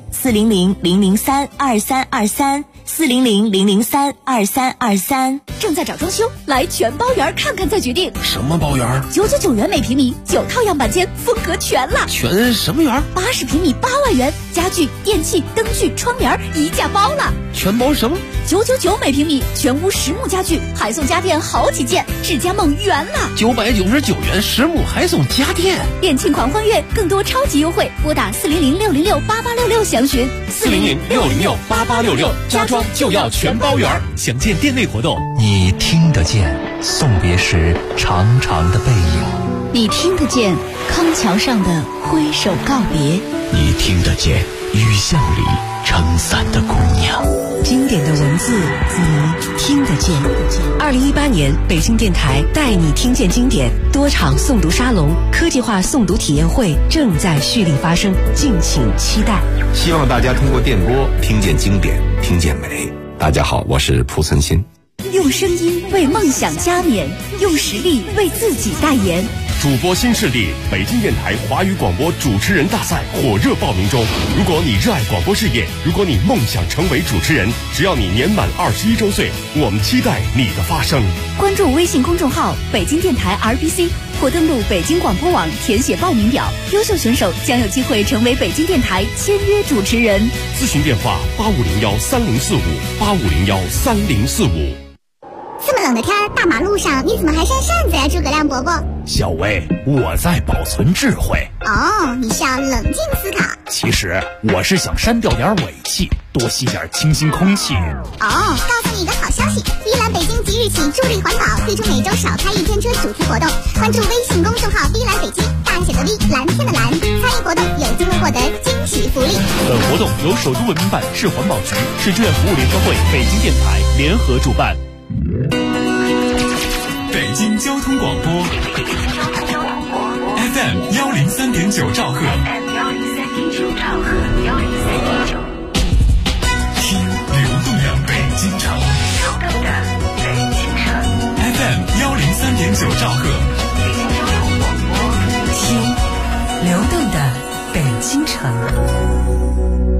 ：400-003-2323，400-003-2323。 正在找装修，来全包圆看看再决定。 什么包圆 ？999元每平米，9套样板间，风格全了。 全什么圆 ？80平米8万元，家具、电器、灯具、窗帘一价包了。 全包什么 ？999每平米，全屋实木家具，还送家电好几件，智家梦圆了。 999元实木还送家电， 店庆狂欢月，更多超级优惠，拨打400-606-8866详询。 400-606-8866，家装就要全包圆，详见店内活动。 你听得见送别时长长的背影， 你听得见康桥上的挥手告别， 你听得见雨巷里撑伞的姑娘。 经典的文字，你听得见。2018年，北京电台带你听见经典多场诵读沙龙、科技化诵读体验会正在蓄力发生，敬请期待。 希望大家通过电波听见经典，听见美。大家好，我是蒲存昕。 用声音为梦想加冕，用实力为自己代言。 主播新势力，北京电台华语广播主持人大赛火热报名中。如果你热爱广播事业，如果你梦想成为主持人，只要你年满21周岁，我们期待你的发声。 关注微信公众号北京电台 RBC， 或登录北京广播网填写报名表，优秀选手将有机会成为北京电台签约主持人。 咨询电话85013045，85013045。 这么冷的天，大马路上你怎么还扇扇子呀，诸葛亮伯伯？ 小薇，我在保存智慧。 哦，你是要冷静思考。 其实我是想删掉点尾气，多吸点清新空气。 哦，告诉你一个好消息，碧蓝北京即日起助力环保，推出每周少开1天车主题活动。关注微信公众号碧蓝北京，大写的 V， 蓝天的蓝，参与活动有机会获得惊喜福利。 本活动由首都文明办、市环保局、市志愿服务联合会、北京电台联合主办。 北京交通广播 FM 103.9兆赫，听流动的北京城，FM 103.9兆赫， 听流动的北京城。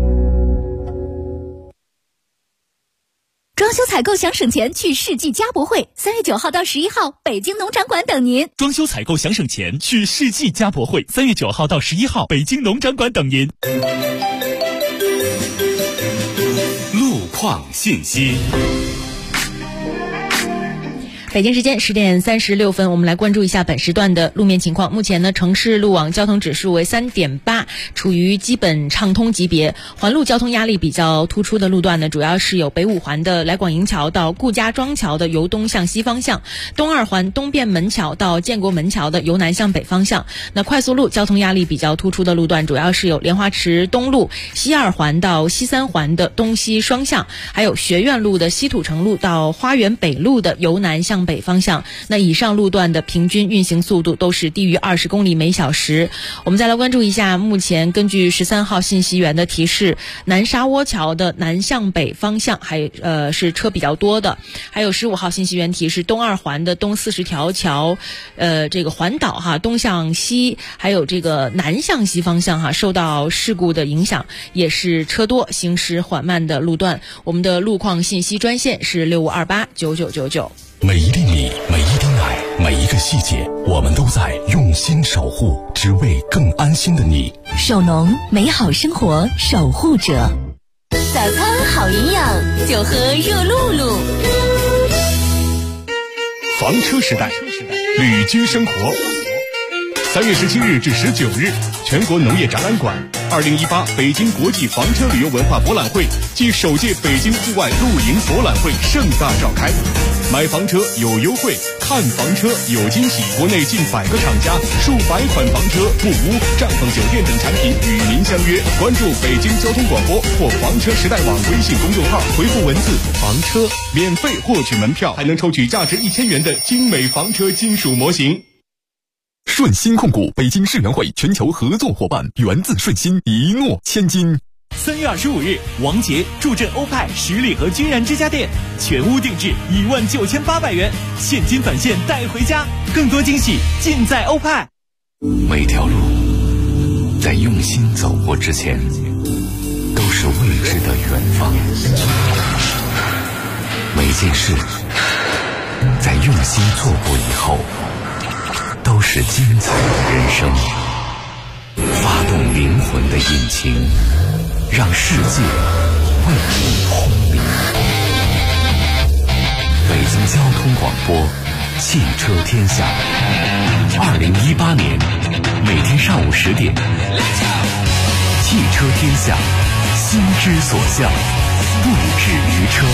装修采购想省钱，去世纪家博会，3月9号到11号，北京农展馆等您。 装修采购想省钱，去世纪家博会，3月9号到11号，北京农展馆等您。 路况信息。 北京时间10点36分，我们来关注一下本时段的路面情况。目前呢，城市路网交通指数为3.8，处于基本畅通级别。环路交通压力比较突出的路段呢，主要是有北5环的来广营桥到顾家庄桥的由东向西方向，东2环东便门桥到建国门桥的由南向北方向。那快速路交通压力比较突出的路段，主要是有莲花池东路西2环到西3环的东西双向，还有学院路的西土城路到花园北路的由南向北方向。那以上路段的平均运行速度都是低于20公里每小时。我们再来关注一下，目前根据13号信息源的提示，南沙窝桥的南向北方向是车比较多的。还有15号信息源提示，东2环的东40条桥这个环岛东向西还有这个南向西方向受到事故的影响，也是车多行驶缓慢的路段。我们的路况信息专线是65289999。 每一粒米，每一滴奶，每一个细节，我们都在用心守护，只为更安心的你。 手农，美好生活守护者。 早餐好营养，就喝热露露。 房车时代，旅居生活。3月17日至19日，全国农业展览馆2018北京国际房车旅游文化博览会暨首届北京户外露营博览会盛大召开。买房车有优惠，看房车有惊喜。国内近100个厂家、数百款房车、木屋、帐篷酒店等产品与您相约。关注北京交通广播或房车时代网微信公众号，回复文字“房车”，免费获取门票，还能抽取价值1000元的精美房车金属模型。顺鑫控股北京世园会全球合作伙伴，源自顺鑫，一诺千金。 3月25日，王杰助阵欧派十里河君然之家店，全屋定制19800元，现金返现带回家，更多惊喜尽在欧派。 每条路在用心走过之前，都是未知的远方。每件事在用心做过以后，都是精彩的人生。发动灵魂的引擎，让世界为你轰鸣。北京交通广播，汽车天下。2018年每天上午10点，汽车天下，心之所向，不止于车。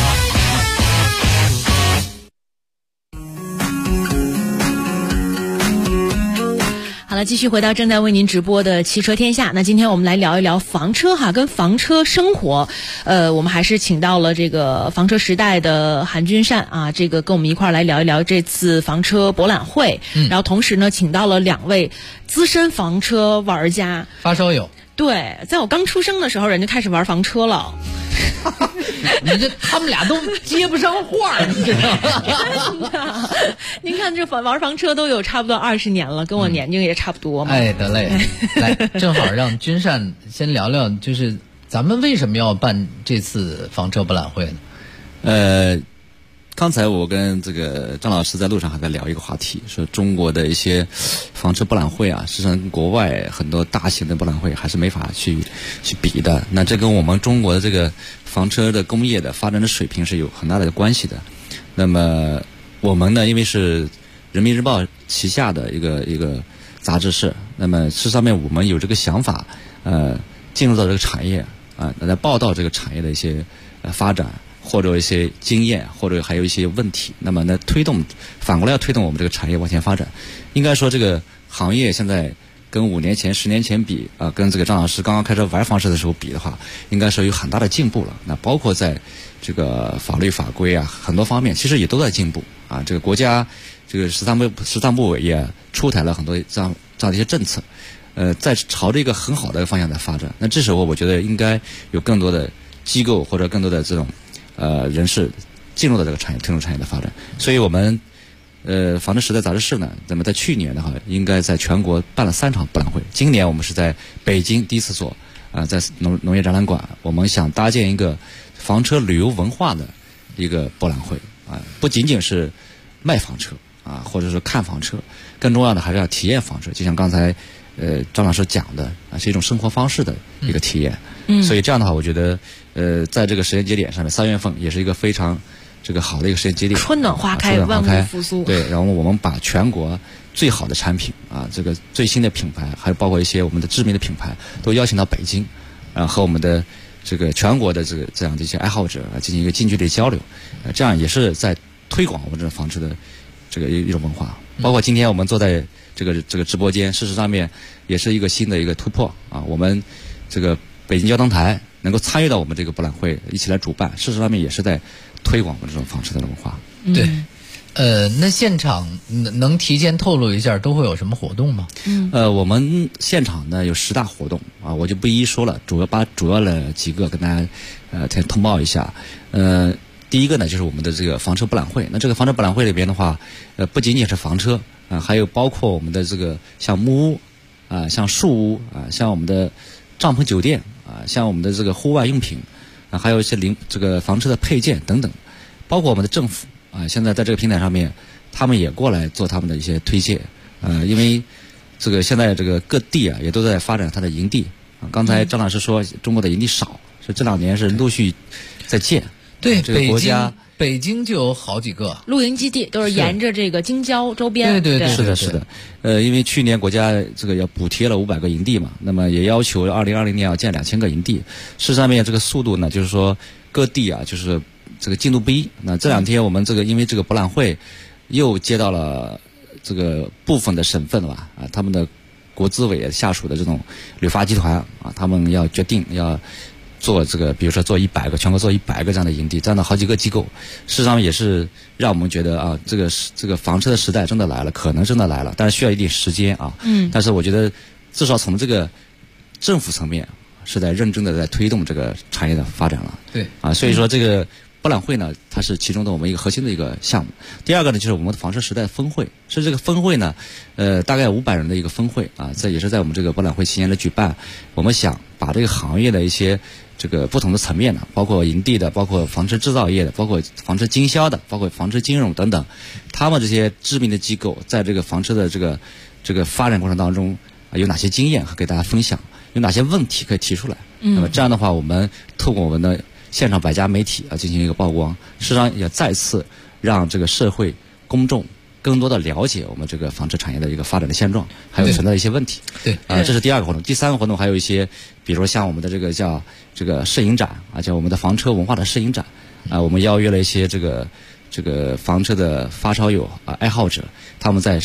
了，继续回到正在为您直播的汽车天下。那今天我们来聊一聊房车哈，跟房车生活。我们还是请到了这个房车时代的韩君善啊，这个跟我们一块儿来聊一聊这次房车博览会。然后同时呢，请到了2位资深房车玩家， 发烧友。 对，在我刚出生的时候，人就开始玩房车了。 他们俩都接不上话，你知道吗？您看这玩房车都有差不多20年了，跟我年龄也差不多嘛。 哎，得嘞，来，正好让君善先聊聊，就是咱们为什么要办这次房车博览会呢？ 刚才我跟这个张老师在路上还在聊一个话题，说中国的一些房车博览会啊，实际上跟国外很多大型的博览会还是没法去比的。那这跟我们中国的这个房车的工业的发展的水平是有很大的关系的。那么我们呢，因为是人民日报旗下的一个杂志社，那么这上面我们有这个想法，进入到这个产业啊，来报道这个产业的一些发展。或者一些经验，或者还有一些问题，那么呢反过来要推动我们这个产业往前发展。应该说这个行业现在跟5年前、10年前比啊，跟这个张老师刚刚开始玩房车的时候比的话，应该说有很大的进步了。那包括在这个法律法规啊很多方面，其实也都在进步啊。这个国家这个十三部委也出台了很多这样的一些政策，在朝着一个很好的方向在发展。那这时候我觉得应该有更多的机构或者更多的这种人士进入到这个产业，推动产业的发展。所以我们房车时代杂志社呢，咱们在去年的话，应该在全国办了3场博览会。今年我们是在北京第一次做在农业展览馆，我们想搭建一个房车旅游文化的一个博览会啊，不仅仅是卖房车啊，或者是看房车，更重要的还是要体验房车。就像刚才张老师讲的啊，是一种生活方式的一个体验。所以这样的话，我觉得在这个时间节点上面，3月份也是一个非常这个好的一个时间节点。 春暖花开，万物复苏。 对，然后我们把全国最好的产品啊，这个最新的品牌，还有包括一些我们的知名的品牌，都邀请到北京，和我们的这个全国的这样的一些爱好者进行一个近距离交流，这样也是在推广我们这个房车的这个一种文化。包括今天我们坐在这个直播间，事实上面也是一个新的一个突破啊。我们这个北京交通台能够参与到我们这个博览会一起来主办，事实上面也是在推广我们这种房车的文化。 对，那现场能提前透露一下都会有什么活动吗？ 我们现场呢有10大活动啊，我就不一一说了，主要的几个跟大家先通报一下。第一个呢就是我们的这个房车博览会。那这个房车博览会里边的话，不仅仅是房车啊，还有包括我们的这个像木屋啊，像树屋啊，像我们的帐篷酒店啊，像我们的这个户外用品啊，还有一些这个房车的配件等等，包括我们的政府啊，现在在这个平台上面，他们也过来做他们的一些推介。因为这个现在这个各地啊也都在发展它的营地啊。刚才张老师说中国的营地少，所以这2年是陆续在建。 对， 这个国家北京就有好几个露营基地，都是沿着这个京郊周边。 对， 是的。因为去年国家这个要补贴了500个营地嘛，那么也要求2020年要建2000个营地。事实上面这个速度呢，就是说各地啊，就是这个进度不一。那这2天我们因为这个博览会又接到了这个部分的省份吧啊，他们的国资委下属的这种旅发集团啊，他们要决定要做这个，比如说做100个，全国做100个这样的营地，占到好几个机构。事实上也是让我们觉得啊，这个房车的时代真的来了，可能真的来了，但是需要一定时间啊。但是我觉得至少从这个政府层面是在认真的在推动这个产业的发展了。 对啊，所以说这个博览会呢，它是其中的我们一个核心的一个项目。第二个呢，就是我们的房车时代峰会，是这个峰会呢，大概500人的一个峰会啊，这也是在我们这个博览会期间的举办。我们想把这个行业的一些这个不同的层面呢，包括营地的，包括房车制造业的，包括房车经销的，包括房车金融等等，他们这些知名的机构在这个房车的这个发展过程当中有哪些经验和给大家分享，有哪些问题可以提出来。那么这样的话，我们透过我们的现场百家媒体进行一个曝光，实际上也再次让这个社会公众更多的了解我们这个房车产业的一个发展的现状，还有存在的一些问题。 对， 这是第2个活动。第3个活动还有一些，比如说像我们的这个叫这个摄影展啊，叫我们的房车文化的摄影展啊，我们邀约了一些这个房车的发烧友啊爱好者，他们在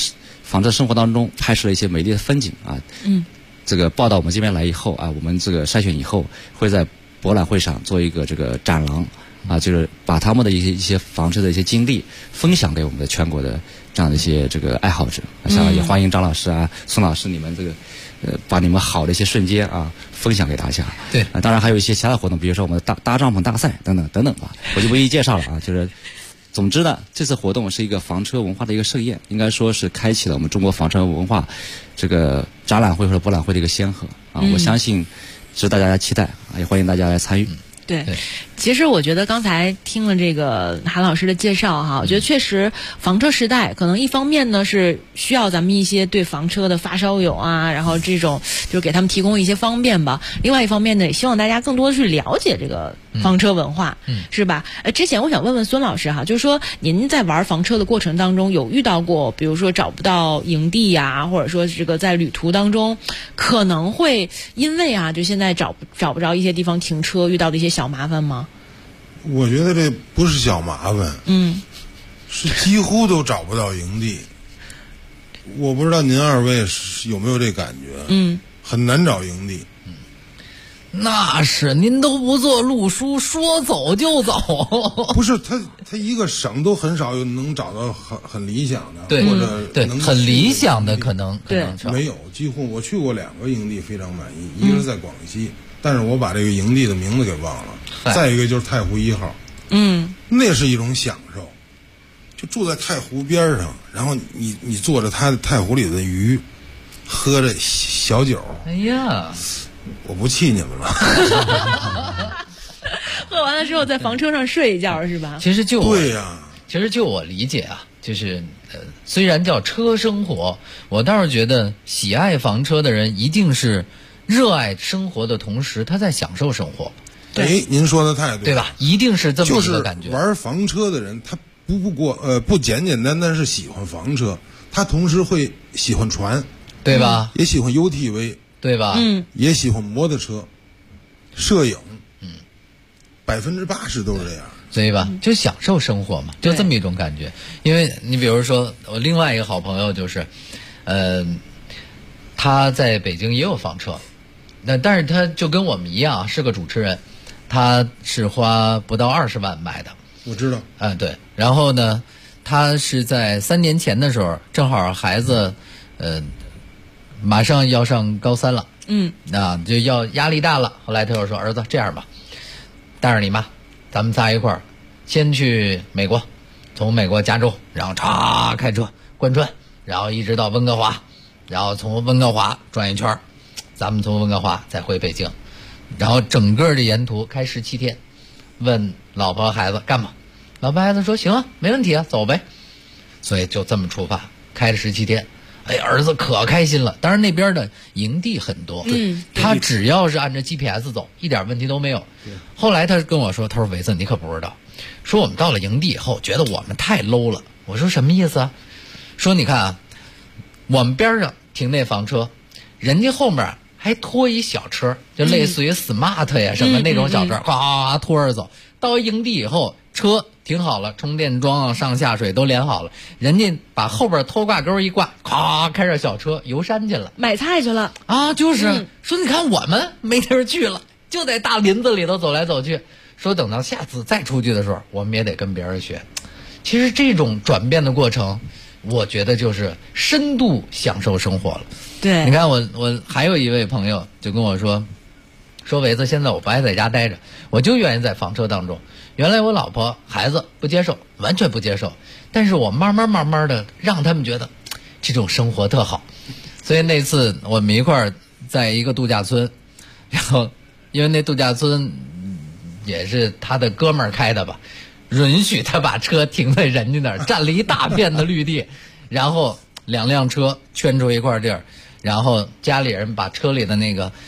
房车生活当中拍摄了一些美丽的风景啊。这个报到我们这边来以后啊，我们这个筛选以后会在博览会上做一个这个展廊啊，就是把他们的一些房车的一些经历分享给我们的全国的这样的一些这个爱好者。像也欢迎张老师啊、宋老师你们这个把你们好的一些瞬间啊分享给大家。 对当然还有一些其他的活动，比如说我们的搭帐篷大赛等等等等吧，我就不一一介绍了啊。就是总之呢，这次活动是一个房车文化的一个盛宴，应该说是开启了我们中国房车文化这个展览会或者博览会的一个先河啊。我相信值得大家期待啊，也欢迎大家来参与。 对，其实我觉得刚才听了这个韩老师的介绍哈，我觉得确实房车时代可能一方面呢是需要咱们一些对房车的发烧友啊，然后这种就是给他们提供一些方便吧。另外一方面呢，也希望大家更多的去了解这个房车文化，是吧？之前我想问问孙老师哈，就是说您在玩房车的过程当中有遇到过，比如说找不到营地呀，或者说这个在旅途当中可能会因为啊，就现在找不着一些地方停车，遇到的一些小麻烦吗？ 我觉得这不是小麻烦，是几乎都找不到营地。我不知道您二位有没有这感觉？很难找营地。 那是您都不做路书，说走就走。 不是他一个省都很少有能找到很理想的， 对， 或者对很理想的可能没有，几乎我去过2个营地，非常满意。一个是在广西，但是我把这个营地的名字给忘了。再一个就是太湖1号，那是一种享受，就住在太湖边上，然后你坐着太湖里的鱼，喝着小酒。 哎呀， 我不气你们了。 喝完了之后在房车上睡一觉是吧？ 其实就对呀， 其实就我理解啊，就是虽然叫车生活，我倒是觉得喜爱房车的人一定是热爱生活的同时，他在享受生活。 哎，您说的太对吧？一定是这么一个感觉。 就是玩房车的人，他不简简单单是喜欢房车，他同时会喜欢船， 对吧？ 也喜欢 UTV， 对吧？ 也喜欢摩托车、摄影，80%都是这样。 所以吧，就享受生活嘛，就这么一种感觉。因为你比如说，我另外一个好朋友就是，他在北京也有房车，但是他就跟我们一样是个主持人。他是花不到20万买的， 我知道。 对。然后呢，他是在3年前的时候，正好孩子，马上要上高3了，就要压力大了。后来他就说：“儿子，这样吧，带着你妈，咱们仨一块儿，先去美国，从美国加州，然后开车贯穿，然后一直到温哥华，然后从温哥华转一圈，咱们从温哥华再回北京。”然后整个的沿途开17天，问老婆孩子干嘛？老婆孩子说行啊，没问题啊，走呗。所以就这么出发，开了17天。儿子可开心了。当然那边的营地很多，他只要是按照 GPS 走，一点问题都没有。后来他跟我说，他说伟子你可不知道，说我们到了营地以后，觉得我们太 low 了。我说什么意思啊？说你看啊，我们边上停那房车，人家后面还拖一小车，就类似于 smart 呀什么那种小车，哗拖着走。到营地以后，车停好了，充电桩上下水都连好了，人家把后边拖挂钩一挂，咵开着小车游山去了， 买菜去了啊！就是说，你看我们没地儿去了，就在大林子里头走来走去。说等到下次再出去的时候，我们也得跟别人学。其实这种转变的过程，我觉得就是深度享受生活了。 对， 你看我还有一位朋友就跟我说伟子，现在我不爱在家待着，我就愿意在房车当中。原来我老婆孩子不接受，完全不接受，但是我慢慢的让他们觉得这种生活特好。所以那次我们一块儿在一个度假村，然后因为那度假村也是他的哥们儿开的吧，允许他把车停在人家那儿，占了一大片的绿地，然后2辆车圈出一块地儿，然后家里人把车里的那个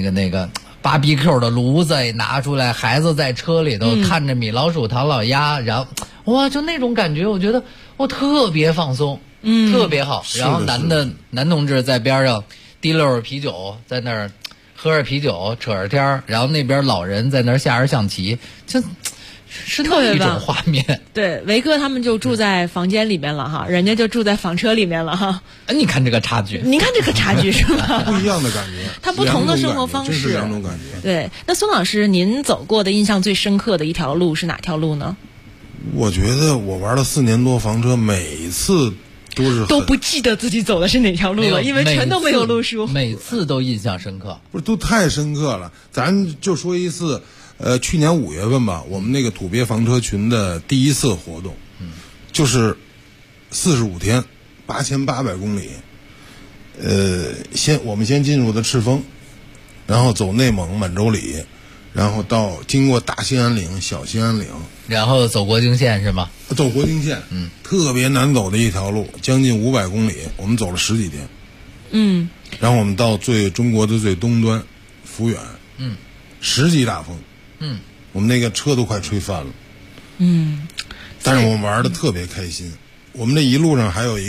BBQ 的炉子拿出来，孩子在车里头看着米老鼠唐老鸭，然后哇，就那种感觉，我觉得我特别放松，特别好。然后男同志在边上提溜着啤酒，在那儿喝着啤酒扯着天儿，然后那边老人在那儿下着象棋， 是特别棒一种画面。 对，维哥他们就住在房间里面了哈，人家就住在房车里面了哈。 你看这个差距， 你看这个差距是吧？ 不一样的感觉， 它不同的生活方式， 真是两种感觉。 对，那孙老师，您走过的印象最深刻的一条路是哪条路呢？ 我觉得我玩了4年多房车，每次都不记得自己走的是哪条路了，因为全都没有路书， 每次都印象深刻。 不是，都太深刻了。咱就说一次，去年5月份吧，我们那个土鳖房车群的第一次活动，就是45天，8800公里。我们先进入的赤峰，然后走内蒙满洲里，然后经过大兴安岭、小兴安岭， 然后走国境线是吗？ 走国境线，特别难走的一条路，将近500公里，我们走了10几天。然后我们到中国的最东端，抚远，10级大风，我们那个车都快吹翻了。但是我们玩的特别开心。我们这一路上还有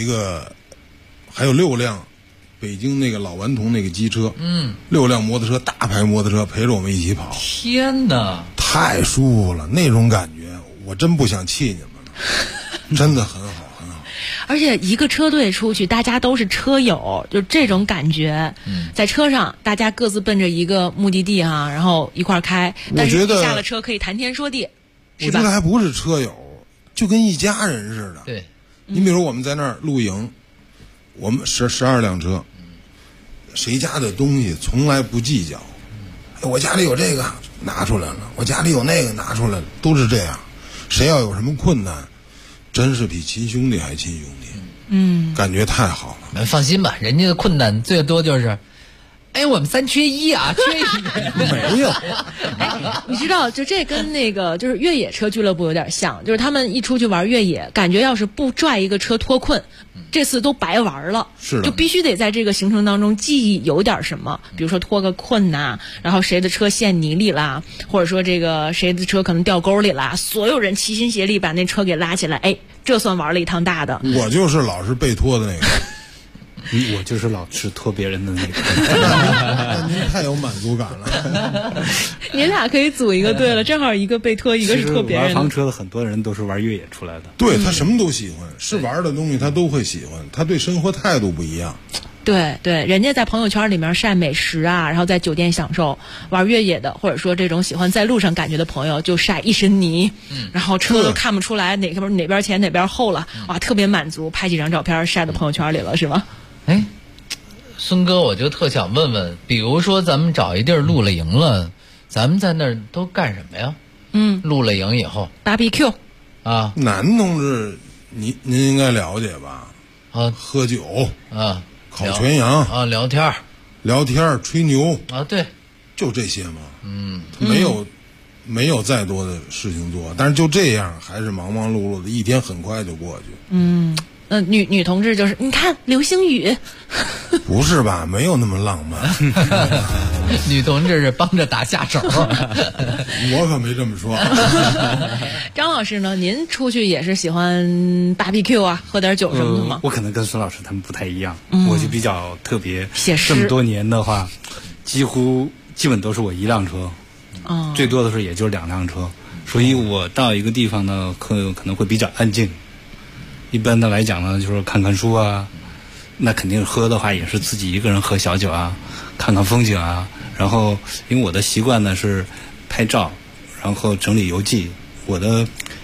6辆北京那个老顽童那个机车，6辆摩托车，大牌摩托车陪着我们一起跑。 天哪， 太舒服了，那种感觉我真不想气你们了，真的很好很好。 而且一个车队出去，大家都是车友，就这种感觉。在车上大家各自奔着一个目的地哈，然后一块儿开，但是下了车可以谈天说地，是吧？ 我觉得还不是车友，就跟一家人似的。 对， 你比如我们在那儿露营，我们12辆车，谁家的东西从来不计较。我家里有这个拿出来了，我家里有那个拿出来了，都是这样。谁要有什么困难，真是比亲兄弟还亲兄弟。感觉太好了。 放心吧，人家的困难最多就是，我们3缺1啊，缺一个没有。 你知道，就这跟那个就是越野车俱乐部有点像，就是他们一出去玩越野，感觉要是不拽一个车脱困，这次都白玩了。 是的， 就必须得在这个行程当中记忆有点什么，比如说脱个困呐，然后谁的车陷泥里啦，或者说这个谁的车可能掉沟里啦，所有人齐心协力把那车给拉起来，这算玩了一趟大的。 我就是老是被拖的那个。 我就是老是拖别人的那个。 您太有满足感了。 你俩可以组一个队了，正好一个被拖，一个是拖别人的。 玩房车的很多人都是玩越野出来的。 对，他什么都喜欢，是玩的东西他都会喜欢，他对生活态度不一样。 对对，人家在朋友圈里面晒美食啊，然后在酒店享受；玩越野的，或者说这种喜欢在路上感觉的朋友，就晒一身泥，然后车都看不出来哪边前哪边后了，哇，特别满足，拍几张照片晒到朋友圈里了，是吗？ 孙哥，我就特想问问，比如说咱们找一地儿露了营了，咱们在那儿都干什么呀？露了营以后 ，BBQ 啊， 男同志，您应该了解吧？喝酒啊， 烤全羊啊，聊天吹牛啊，对， 就这些嘛。没有再多的事情做，但是就这样，还是忙忙碌碌的，一天很快就过去。 女同志就是你看流星雨， 不是吧？没有那么浪漫。 女同志是帮着打下手， 我可没这么说。 张老师呢？您出去也是喜欢 BBQ 啊，喝点酒什么的吗？ 我可能跟孙老师他们不太一样，我就比较特别。 写诗这么多年的话，基本都是我1辆车，最多的时候也就是2辆车，所以我到一个地方呢，可能会比较安静。一般的来讲呢，就是看看书啊，那肯定喝的话也是自己一个人喝小酒啊，看看风景啊。然后因为我的习惯呢是拍照，然后整理游记。我的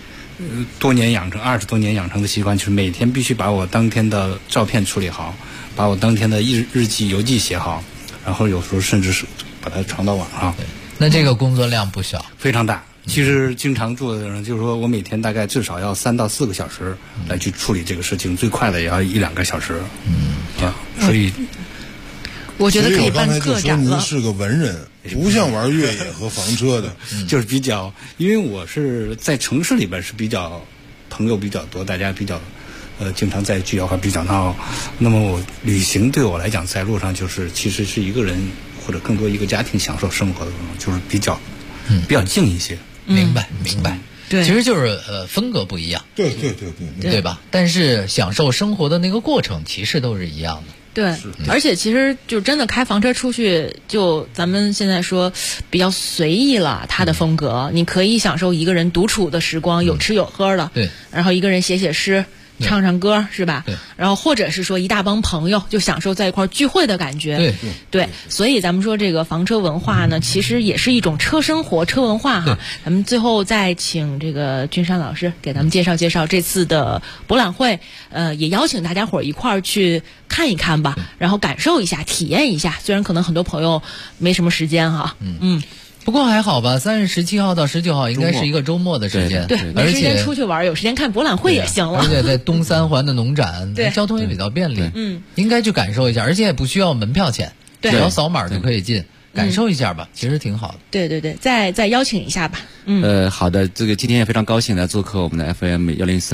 20多年养成的习惯就是每天必须把我当天的照片处理好，把我当天的日记游记写好，然后有时候甚至是把它传到网上。 那这个工作量不小， 非常大。其实经常做的人，就是说我每天大概至少要3到4个小时来去处理这个事情，最快的也要1-2个小时。所以我觉得可以办个展了。 所以我刚才就说您是个文人，不像玩越野和房车的， 就是比较，因为我是在城市里边是比较朋友比较多，大家比较经常在聚会比较闹。那么我旅行对我来讲，在路上就是其实是一个人或者更多一个家庭享受生活的，就是比较静一些。 明白。 对， 其实就是风格不一样。 对， 对吧？但是享受生活的那个过程其实都是一样的。 对，而且其实就真的开房车出去，就咱们现在说比较随意了，它的风格，你可以享受一个人独处的时光，有吃有喝的， 对， 然后一个人写写诗。唱唱歌是吧？ 对， 然后或者是说一大帮朋友就享受在一块聚会的感觉。对，所以咱们说这个房车文化呢，其实也是一种车生活、车文化哈。咱们最后再请这个君山老师给咱们介绍介绍这次的博览会，也邀请大家伙儿一块儿去看一看吧，然后感受一下、体验一下。虽然可能很多朋友没什么时间哈， 不过还好吧，3月17号到19号应该是一个周末的时间， 对，没时间出去玩，有时间看博览会也行了。 而且在东三环的农展，交通也比较便利，应该去感受一下，而且也不需要门票钱，只要扫码就可以进，感受一下吧，其实挺好的。 对，再邀请一下吧。 好的，这个今天也非常高兴来做客我们的 FM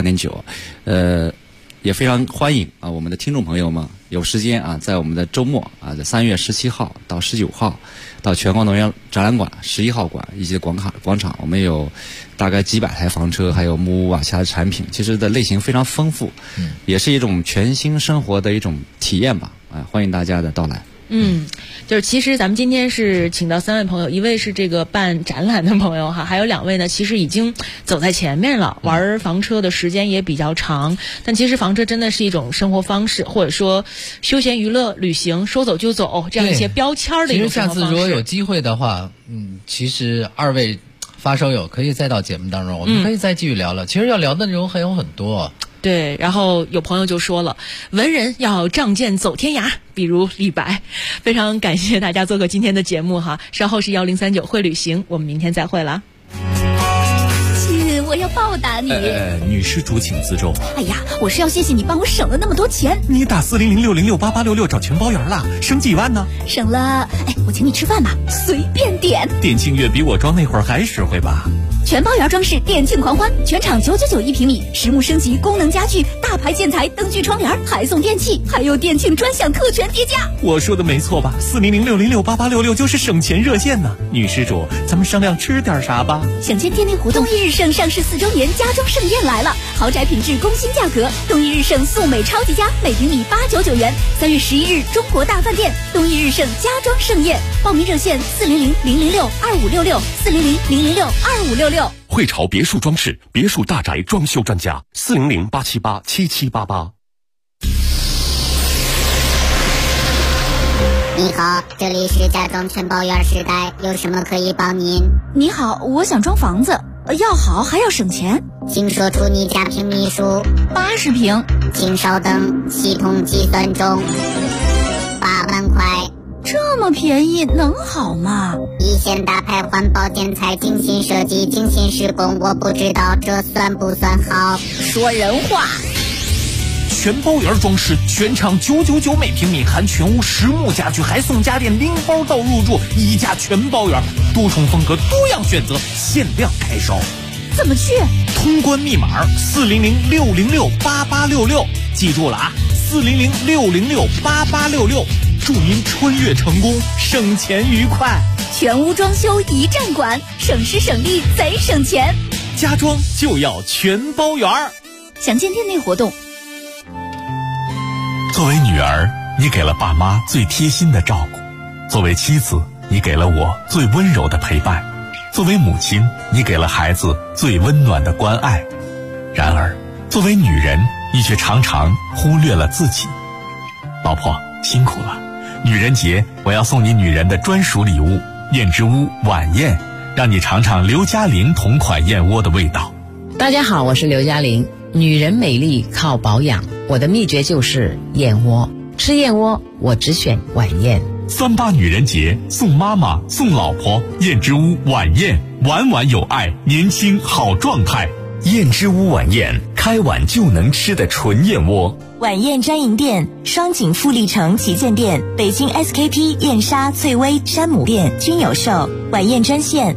103.9，也非常欢迎啊我们的听众朋友们有时间啊，在我们的周末啊，在3月17号到19号，到全国农业展览馆11号馆以及广场，我们有大概几百台房车，还有木屋啊，其他的产品，其实的类型非常丰富，也是一种全新生活的一种体验吧，欢迎大家的到来。 就是其实咱们今天是请到3位朋友，一位是这个办展览的朋友哈，还有2位呢，其实已经走在前面了，玩房车的时间也比较长。但其实房车真的是一种生活方式，或者说休闲娱乐、旅行、说走就走这样一些标签的一种生活方式。 其实下次如果有机会的话，其实2位发烧友可以再到节目当中，我们可以再继续聊聊。其实要聊的内容还有很多。 对，然后有朋友就说了，文人要仗剑走天涯，比如李白。非常感谢大家做客今天的节目哈，稍后是1039会旅行，我们明天再会了。 亲，我要报答你。 女施主请自重。 哎呀，我是要谢谢你帮我省了那么多钱。 你打400606886找全包圆了，省几万呢？ 省了，我请你吃饭吧，随便点。 店庆月比我装那会儿还实惠吧？ 全包圆装饰店庆狂欢，全场999一平米，实木升级，功能家具，大牌建材，灯具窗帘，还送电器，还有店庆专享特权叠加。 我说的没错吧？400606886就是省钱热线呢。女施主，咱们商量吃点啥吧？ 享签店内活动，东一日盛上市4周年家装盛宴来了，豪宅品质工薪价格，东一日盛素美超级家，每平米899元。3月11日，中国大饭店东一日盛家装盛宴，报名热线400-006-2566，400-006-2566。 汇潮别墅装饰，别墅大宅装修专家，400-878-7788。 你好，这里是家装全包圆时代，有什么可以帮您？ 你好，我想装房子，要好还要省钱， 请说出你家平米数。 80平。 请稍等，系统计算中。8万块。 这么便宜能好吗？ 一线大牌环保建材，精心设计，精心施工，我不知道这算不算好。 说人话。 全包圆装饰，全场999每平米，含全屋实木家具，还送家电拎包到入住，一价全包圆，多重风格，多样选择，限量开烧。 怎么去？ 通关密码400-606-8866，记住了啊，400-606-8866。祝您穿越成功，省钱愉快。 全屋装修一站管，省时省力贼省钱。 家装就要全包圆。 详见店内活动。 作为女儿，你给了爸妈最贴心的照顾；作为妻子，你给了我最温柔的陪伴；作为母亲，你给了孩子最温暖的关爱。然而，作为女人，你却常常忽略了自己。老婆，辛苦了。女人节，我要送你女人的专属礼物——燕之屋晚宴，让你尝尝刘嘉玲同款燕窝的味道。 大家好，我是刘嘉玲。女人美丽靠保养，我的秘诀就是燕窝。吃燕窝，我只选晚宴。 38女人节，送妈妈，送老婆，燕之屋晚宴，晚晚有爱，年轻好状态。 燕之屋晚宴，开碗就能吃的纯燕窝。 晚宴专营店：双井富力城旗舰店、北京 SKP 燕莎、翠微、山姆店均有售。晚宴专线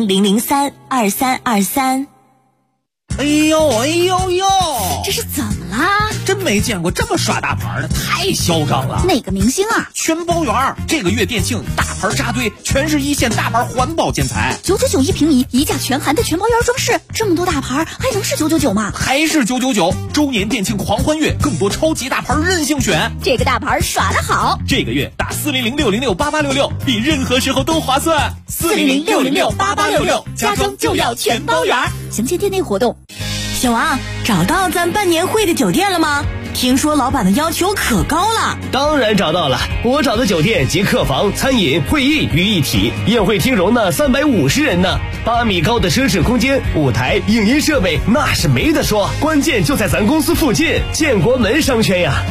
400-003-2323，400-003-2323。 哎呦，这是怎么了？ 啦？ 真没见过这么耍大牌的，太嚣张了。 哪个明星啊？ 全包圆，这个月店庆大牌扎堆，全是一线大牌环保建材 ，999一平米，一价全含的全包圆装饰，这么多大牌还能是999吗？ 还是999，周年店庆狂欢月，更多超级大牌任性选， 这个大牌耍得好。 这个月打400-606-8866，比任何时候都划算。 400-606-8866，家装就要全包圆。详见店内活动。 小王，找到咱办年会的酒店了吗？听说老板的要求可高了。 当然找到了，我找的酒店集客房、餐饮、会议于一体，宴会厅容纳350人呢，8米高的奢侈空间，舞台、影音设备那是没得说，关键就在咱公司附近，建国门商圈呀。